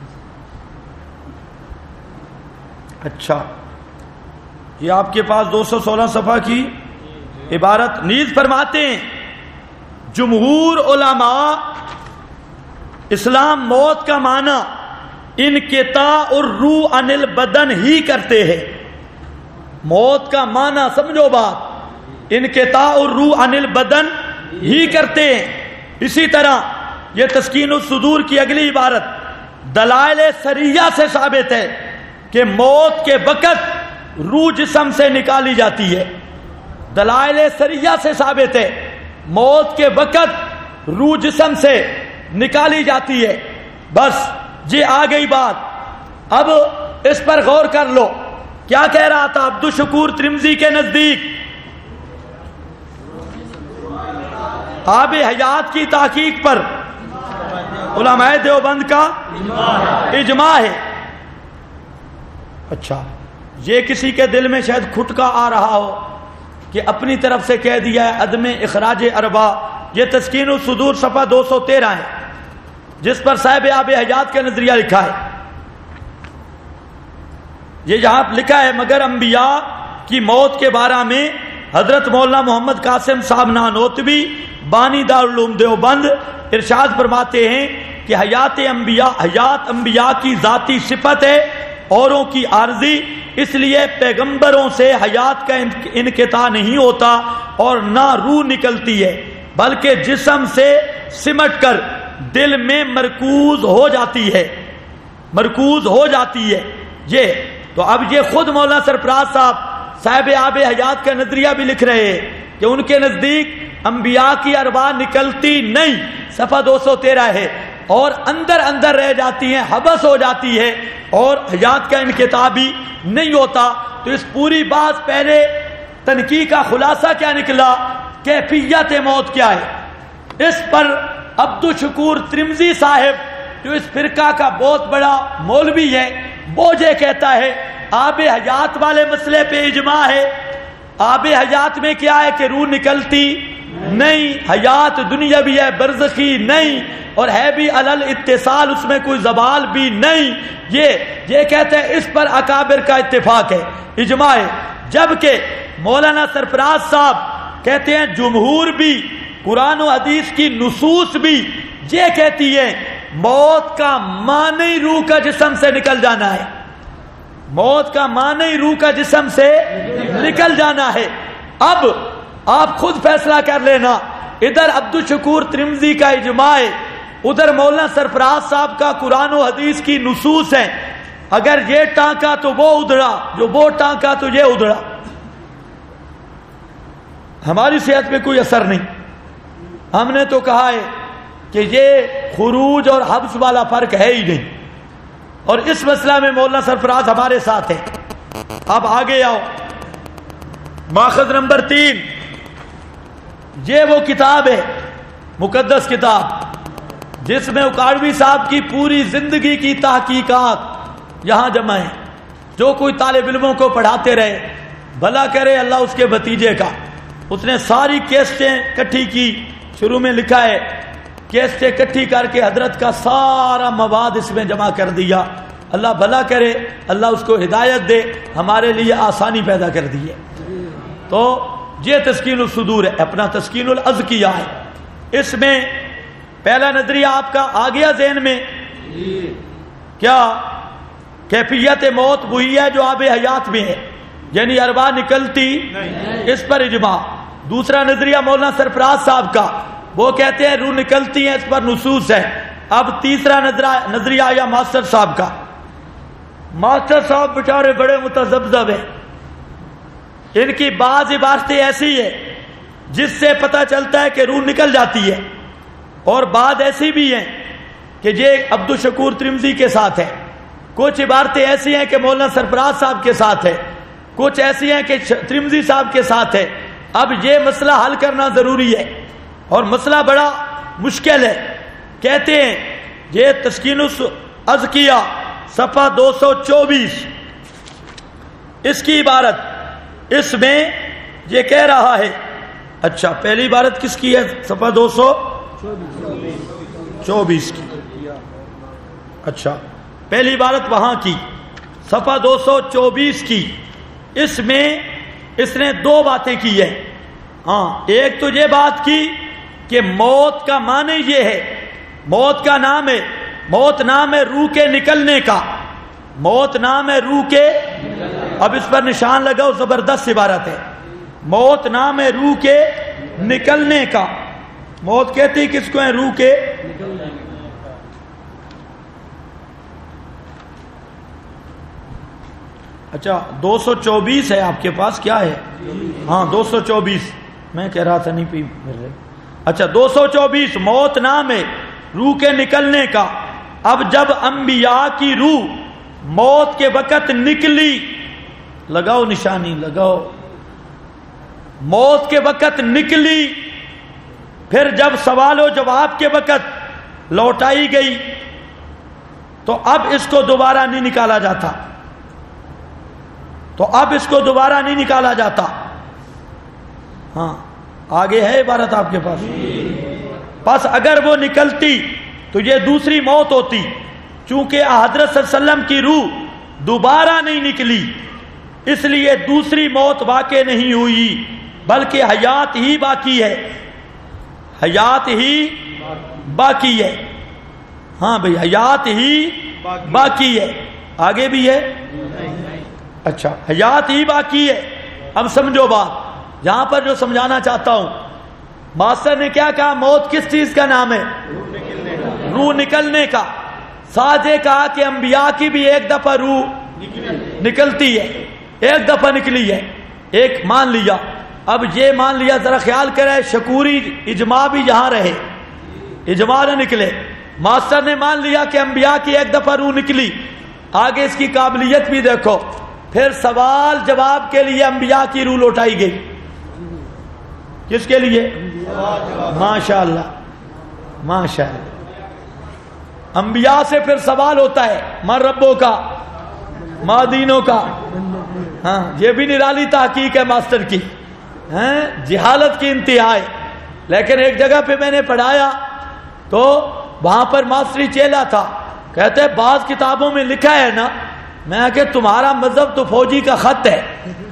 اچھا یہ آپ کے پاس 216 صفحہ کی عبارت. نیز فرماتے ہیں جمہور علماء اسلام موت کا معنی انقطاع الروح عن البدن ہی کرتے ہیں. موت کا معنی سمجھو بات، انقطاع الروح عن البدن ہی کرتے ہیں. اسی طرح یہ تسکین الصدور کی اگلی عبارت دلائل سریہ سے ثابت ہے کہ موت کے وقت روح جسم سے نکالی جاتی ہے. دلائل سریہ سے ثابت ہے موت کے وقت روح جسم سے نکالی جاتی ہے. بس یہ آ گئی بات. اب اس پر غور کر لو. کیا کہہ رہا تھا عبدالشکور ترمذی کے نزدیک آب حیات کی تحقیق پر علماء دیوبند کا اجماع ہے. اچھا یہ کسی کے دل میں شاید کھٹکا آ رہا ہو کہ اپنی طرف سے کہہ دیا ہے عدم اخراج اربا. یہ تسکین الصدور صفحہ 213 ہے جس پر صاحب آب حیات کا نظریہ لکھا ہے. یہ یہاں لکھا ہے مگر انبیاء کی موت کے بارے میں حضرت مولانا محمد قاسم صاحب نانوتوی بانی دارالعلوم دیوبند ارشاد فرماتے ہیں کہ حیات انبیاء کی ذاتی صفت ہے، اوروں کی عارضی. اس لیے پیغمبروں سے حیات کا انقطاع نہیں ہوتا اور نہ روح نکلتی ہے بلکہ جسم سے سمٹ کر دل میں مرکوز ہو جاتی ہے. یہ تو اب یہ خود مولانا سرفراز صاحب آب حیات کا نظریہ بھی لکھ رہے ہیں کہ ان کے نزدیک انبیاء کی ارواح نکلتی نہیں، صفحہ 213 ہے، اور اندر رہ جاتی ہیں، حبس ہو جاتی ہے اور حیات کا انقطاع بھی نہیں ہوتا. تو اس پوری بات پہلے تنقیح کا خلاصہ کیا نکلا، کیفیت موت کیا ہے. اس پر عبدالشکور ترمذی صاحب جو اس فرقہ کا بہت بڑا مولوی ہے وہ یہ کہتا ہے آب حیات والے مسئلے پہ اجماع ہے. آب حیات میں کیا ہے کہ روح نکلتی نہیں، حیات دنیاوی ہے، برزخی نہیں، اور ہے بھی علل اتصال، اس میں کوئی زوال بھی نہیں. یہ کہتے ہیں اس پر اکابر کا اتفاق ہے، اجماع ہے. جبکہ مولانا سرفراز صاحب کہتے ہیں جمہور بھی، قرآن و حدیث کی نصوص بھی یہ کہتی ہے موت کا معنی روح کا جسم سے نکل جانا ہے. موت کا معنی روح کا جسم سے نکل جانا ہے. اب آپ خود فیصلہ کر لینا، ادھر عبدالشکور ترمذی کا اجماع ہے، ادھر مولانا سرفراز صاحب کا قرآن و حدیث کی نصوص ہے. اگر یہ ٹانکا تو وہ ادھڑا، جو وہ ٹانکا تو یہ ادھڑا. ہماری صحت پہ کوئی اثر نہیں. ہم نے تو کہا ہے کہ یہ خروج اور حبس والا فرق ہے ہی نہیں، اور اس مسئلہ میں مولانا سرفراز ہمارے ساتھ ہیں. اب آگے آؤ، ماخذ نمبر 3 یہ وہ کتاب ہے، مقدس کتاب، جس میں اکاڑوی صاحب کی پوری زندگی کی تحقیقات یہاں جمع ہیں. جو کوئی طالب علموں کو پڑھاتے رہے، بھلا کرے اللہ اس کے بھتیجے کا. اس نے ساری کیسٹیں کٹھی کی، شروع میں لکھا ہے کیسٹیں کٹھی کر کے حضرت کا سارا مواد اس میں جمع کر دیا. اللہ بھلا کرے، اللہ اس کو ہدایت دے، ہمارے لیے آسانی پیدا کر دی ہے. تو یہ تسکین الصدور ہے، اپنا تسکین الاذکیہ ہے. اس میں پہلا نظریہ آپ کا آ گیا ذہن میں، کیا کیفیت موت وہی ہے جو آب حیات میں ہے، یعنی ارواح نکلتی اس پر اجماع. دوسرا نظریہ مولانا سرفراز صاحب کا، وہ کہتے ہیں روح نکلتی ہے، اس پر نصوص ہے. اب تیسرا نظریہ آیا ماسٹر صاحب کا. ماسٹر صاحب بیچارے بڑے متذبذب ہیں. ان کی بعض عبارتیں ایسی ہے جس سے پتہ چلتا ہے کہ روح نکل جاتی ہے، اور بعض ایسی بھی ہیں کہ یہ عبدالشکور ترمذی کے ساتھ ہے. کچھ عبارتیں ایسی ہیں کہ مولانا سرفراز صاحب کے ساتھ ہے، کچھ ایسی ہیں کہ ترمذی صاحب کے ساتھ ہے. اب یہ مسئلہ حل کرنا ضروری ہے، اور مسئلہ بڑا مشکل ہے. کہتے ہیں یہ تسکین الازکیہ صفحہ 224 اس کی عبارت، اس میں یہ کہہ رہا ہے. اچھا پہلی عبارت کس کی ہے؟ صفحہ 224 کی. اچھا پہلی عبارت وہاں کی صفحہ 224 کی. اس میں اس نے دو باتیں کی ہے. ہاں ایک تو یہ بات کی کہ موت کا معنی یہ ہے، موت کا نام ہے، موت نام ہے روح کے نکلنے کا، موت نام ہے روح کے، اب اس پر نشان لگاؤ، زبردست عبارت ہے. موت نام ہے روح کے نکلنے کا. موت کہتی کس کو ہے؟ روح کے. اچھا 224 ہے آپ کے پاس، کیا ہے؟ ہاں 224 میں کہہ رہا تھا نہیں پی مل رہے. اچھا 224 موت نام ہے روح کے نکلنے کا. اب جب انبیاء کی روح موت کے وقت نکلی، لگاؤ نشانی لگاؤ، موت کے وقت نکلی، پھر جب سوال و جواب کے وقت لوٹائی گئی تو اب اس کو دوبارہ نہیں نکالا جاتا، تو اب اس کو دوبارہ نہیں نکالا جاتا. ہاں آگے ہے عبارت آپ کے پاس. بس اگر وہ نکلتی تو یہ دوسری موت ہوتی. چونکہ حضرت صلی اللہ علیہ وسلم کی روح دوبارہ نہیں نکلی، اس لیے دوسری موت واقع نہیں ہوئی، بلکہ حیات ہی باقی ہے، حیات ہی باقی ہے. ہاں بھئی حیات ہی باقی ہے. آگے بھی ہے؟ اچھا حیات ہی باقی ہے. اب سمجھو بات، یہاں پر جو سمجھانا چاہتا ہوں، ماسٹر نے کیا کہا؟ موت کس چیز کا نام ہے؟ روح نکلنے کا. ساتھ یہ کہا کہ انبیاء کی بھی ایک دفعہ روح نکلتی ہے، ایک دفعہ نکلی ہے، ایک مان لیا. اب یہ مان لیا، ذرا خیال کرے شکوری اجماع بھی یہاں رہے، اجماع نہ نکلے. ماسٹر نے مان لیا کہ انبیاء کی ایک دفعہ روح نکلی. آگے اس کی قابلیت بھی دیکھو. پھر سوال جواب کے لیے انبیاء کی روح لوٹائی گئی. کس کے لیے؟ ماشاءاللہ ماشاءاللہ. انبیاء سے پھر سوال ہوتا ہے، من ربوں کا، ما دینوں کا. ہاں یہ بھی نرالی تحقیق ہے ماسٹر کی، جہالت کی انتہا ہے. لیکن ایک جگہ پہ میں نے پڑھایا تو وہاں پر ماسٹری چیلا تھا، کہتے بعض کتابوں میں لکھا ہے نا، میں کہ تمہارا مذہب تو فوجی کا خط ہے.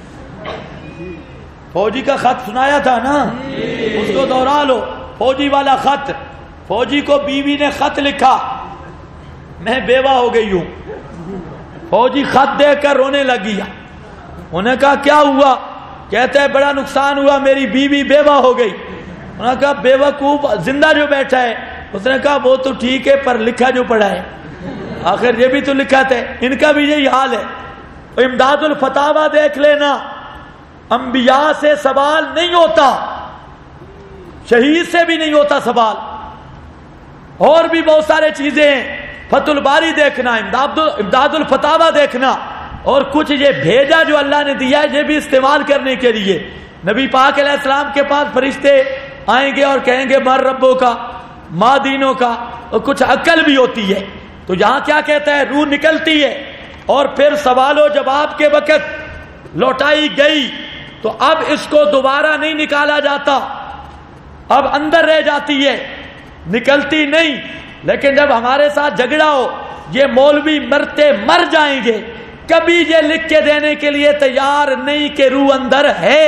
فوجی کا خط سنایا تھا نا، اس کو دوہرا لو. فوجی والا خط، فوجی کو بیوی نے خط لکھا، میں بیوہ ہو گئی ہوں. فوجی خط دیکھ کر رونے لگی. انہیں کہا کیا ہوا؟ کہتے ہیں بڑا نقصان ہوا، میری بیوی بیوہ ہو گئی. انہوں نے کہا بیوقوف زندہ جو بیٹھا ہے. اس نے کہا وہ تو ٹھیک ہے پر لکھا جو پڑا ہے، آخر یہ بھی تو لکھا تھا. ان کا بھی یہی حال ہے. امداد الفتاوی دیکھ لینا، انبیاء سے سوال نہیں ہوتا، شہید سے بھی نہیں ہوتا سوال. اور بھی بہت سارے چیزیں ہیں. فتح الباری دیکھنا، امداد الفتاوی دیکھنا، اور کچھ یہ بھیجا جو اللہ نے دیا ہے یہ بھی استعمال کرنے کے لیے. نبی پاک علیہ السلام کے پاس فرشتے آئیں گے اور کہیں گے مر ربوں کا، ما دینوں کا، اور کچھ عقل بھی ہوتی ہے. تو یہاں کیا کہتا ہے؟ روح نکلتی ہے اور پھر سوال و جواب کے وقت لوٹائی گئی، تو اب اس کو دوبارہ نہیں نکالا جاتا، اب اندر رہ جاتی ہے، نکلتی نہیں. لیکن جب ہمارے ساتھ جھگڑا ہو، یہ مولوی مرتے مر جائیں گے، کبھی یہ لکھ کے دینے کے لیے تیار نہیں کہ روح اندر ہے.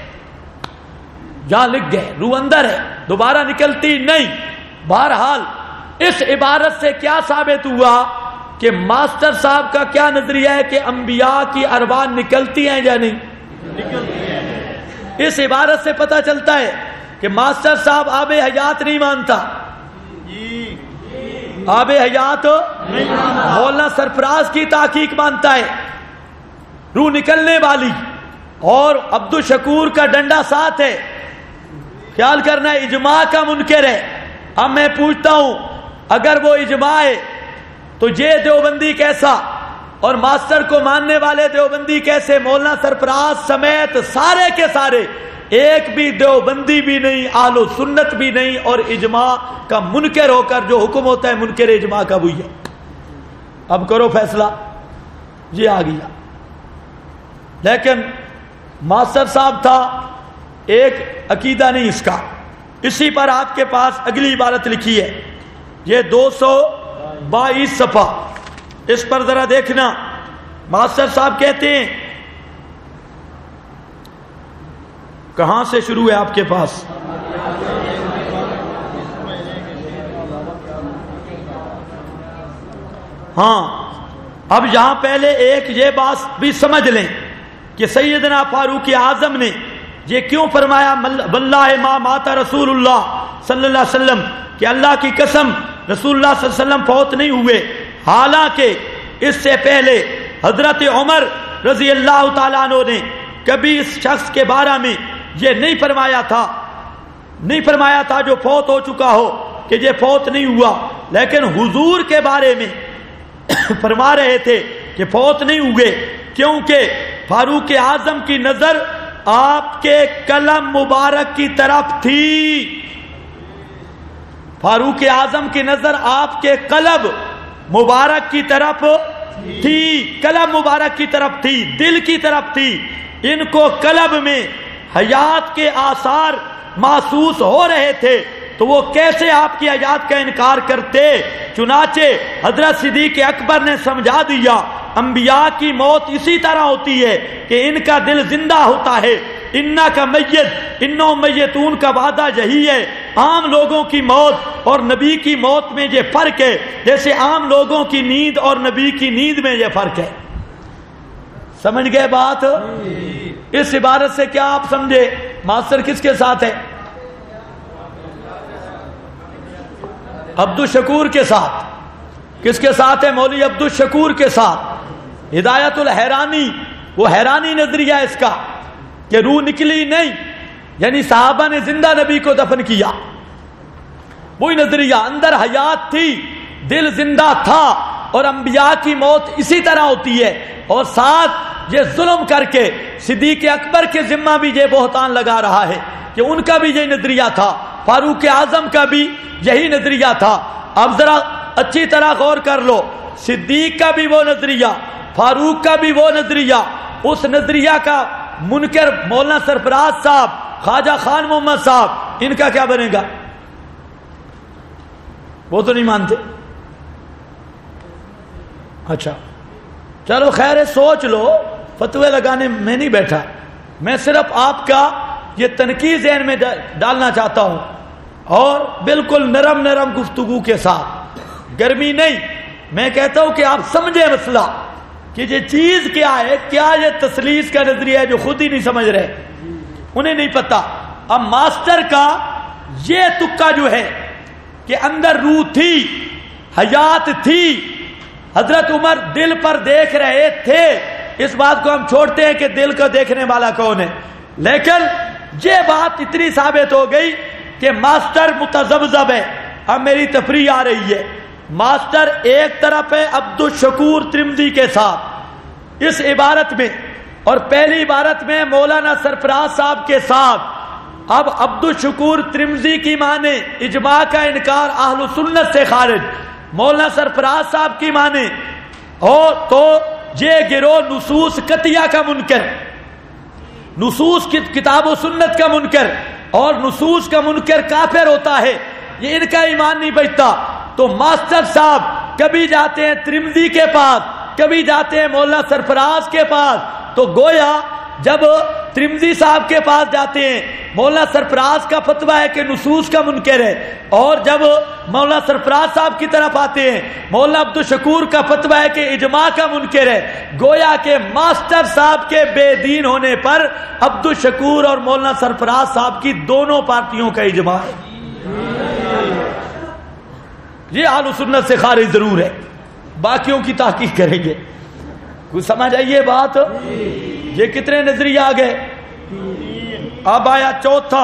جہاں لکھ گئے روح اندر ہے، دوبارہ نکلتی نہیں. بہرحال اس عبارت سے کیا ثابت ہوا کہ ماسٹر صاحب کا کیا نظریہ ہے کہ انبیاء کی ارواح نکلتی ہیں یا نہیں؟ اس عبارت سے پتہ چلتا ہے کہ ماسٹر صاحب آب حیات نہیں مانتا. آب حیات مولانا سرفراز کی تحقیق مانتا ہے، روح نکلنے والی، اور عبدالشکور کا ڈنڈا ساتھ ہے، خیال کرنا ہے اجماع کا منکر ہے۔ اب میں پوچھتا ہوں اگر وہ اجماع ہے تو یہ دیوبندی کیسا، اور ماسٹر کو ماننے والے دیوبندی کیسے؟ مولانا سرفراز سمیت سارے کے سارے ایک بھی دیوبندی بھی نہیں، اہل سنت بھی نہیں، اور اجماع کا منکر ہو کر جو حکم ہوتا ہے منکر اجماع کا وہی ہے۔ اب کرو فیصلہ، یہ آ گیا۔ لیکن ماسٹر صاحب تھا ایک عقیدہ نہیں اس کا، اسی پر آپ کے پاس اگلی عبارت لکھی ہے، یہ 222 صفحہ، اس پر ذرا دیکھنا۔ ماسٹر صاحب کہتے ہیں، کہاں سے شروع ہے آپ کے پاس؟ ہاں، اب یہاں پہلے ایک یہ بات بھی سمجھ لیں کہ سیدنا فاروق اعظم نے یہ کیوں فرمایا واللہ ما مات رسول اللہ صلی اللہ علیہ وسلم، کہ اللہ کی قسم رسول اللہ صلی اللہ علیہ وسلم فوت نہیں ہوئے، حالانکہ اس سے پہلے حضرت عمر رضی اللہ تعالیٰ عنہ نے کبھی اس شخص کے بارے میں یہ نہیں فرمایا تھا جو فوت ہو چکا ہو کہ یہ فوت نہیں ہوا، لیکن حضور کے بارے میں فرما رہے تھے کہ فوت نہیں ہوئے، کیونکہ فاروق اعظم کی نظر آپ کے قلم مبارک کی طرف تھی۔ فاروق اعظم کی نظر آپ کے قلب مبارک کی طرف تھی، قلم مبارک کی طرف تھی، دل کی طرف تھی۔ ان کو قلب میں حیات کے آثار محسوس ہو رہے تھے، تو وہ کیسے آپ کی حیات کا انکار کرتے؟ چنانچہ حضرت صدیق اکبر نے سمجھا دیا انبیاء کی موت اسی طرح ہوتی ہے کہ ان کا دل زندہ ہوتا ہے، انا کا میت انہوں میتون کا وعدہ یہی ہے۔ عام لوگوں کی موت اور نبی کی موت میں یہ فرق ہے، جیسے عام لوگوں کی نیند اور نبی کی نیند میں یہ فرق ہے۔ سمجھ گئے بات؟ اس عبارت سے کیا آپ سمجھے؟ ماسٹر کس کے ساتھ ہے؟ عبدالشکور کے ساتھ۔ کس کے ساتھ ہے؟ مولوی عبدالشکور کے ساتھ۔ ہدایت الحیرانی، وہ حیرانی نظریہ اس کا کہ روح نکلی نہیں، یعنی صحابہ نے زندہ نبی کو دفن کیا، وہی نظریہ، اندر حیات تھی، دل زندہ تھا، اور انبیاء کی موت اسی طرح ہوتی ہے۔ اور ساتھ یہ ظلم کر کے صدیق اکبر کے ذمہ بھی یہ بہتان لگا رہا ہے کہ ان کا بھی یہی نظریہ تھا، فاروق اعظم کا بھی یہی نظریہ تھا۔ اب ذرا اچھی طرح غور کر لو، صدیق کا بھی وہ نظریہ، فاروق کا بھی وہ نظریہ، اس نظریہ کا منکر مولانا سرفراز صاحب، خواجہ خان محمد صاحب، ان کا کیا بنے گا؟ وہ تو نہیں مانتے۔ اچھا چلو خیر ہے، سوچ لو، فتوے لگانے میں نہیں بیٹھا، میں صرف آپ کا یہ تنقید ذہن میں ڈالنا چاہتا ہوں، اور بالکل نرم نرم گفتگو کے ساتھ، گرمی نہیں۔ میں کہتا ہوں کہ آپ سمجھے مسئلہ کہ یہ چیز کیا ہے، کیا یہ تسلیس کا نظریہ ہے جو خود ہی نہیں سمجھ رہے، انہیں نہیں پتا۔ اب ماسٹر کا یہ تکا جو ہے کہ اندر روح تھی، حیات تھی، حضرت عمر دل پر دیکھ رہے تھے، اس بات کو ہم چھوڑتے ہیں کہ دل کو دیکھنے والا کون ہے، لیکن یہ بات اتنی ثابت ہو گئی کہ ماسٹر متذبذب ہے۔ اب میری تفریح آ رہی ہے، ماسٹر ایک طرف ہے عبدالشکور ترمذی کے ساتھ اس عبارت میں، اور پہلی عبارت میں مولانا سرفراز صاحب کے ساتھ۔ اب عبدالشکور ترمذی کی مانے اجماع کا انکار، اہل سنت سے خارج، مولانا سرفراز صاحب کی مانے، اور تو یہ گروہ نصوص قطعیہ کا منکر، نصوص کی کتاب و سنت کا منکر، اور نصوص کا منکر کافر ہوتا ہے، یہ ان کا ایمان نہیں بچتا۔ تو ماسٹر صاحب کبھی جاتے ہیں ترمذی کے پاس، کبھی جاتے ہیں مولانا سرفراز کے پاس، تو گویا جب ترمذی صاحب کے پاس جاتے ہیں مولانا سرفراز کا فتویٰ ہے کہ نصوص کا منکر ہے، اور جب مولانا سرفراز صاحب کی طرف آتے ہیں مولانا عبدالشکور کا فتویٰ ہے کہ اجماع کا منکر ہے۔ گویا کہ ماسٹر صاحب کے بے دین ہونے پر عبدالشکور اور مولانا سرفراز صاحب کی دونوں پارٹیوں کا اجماع ہے۔ یہ اہل سنت سے خارج ضرور ہے، باقیوں کی تحقیق کریں گے. کچھ سمجھ آئیے بات؟ یہ کتنے نظریے آ گئے؟ اب آیا چوتھا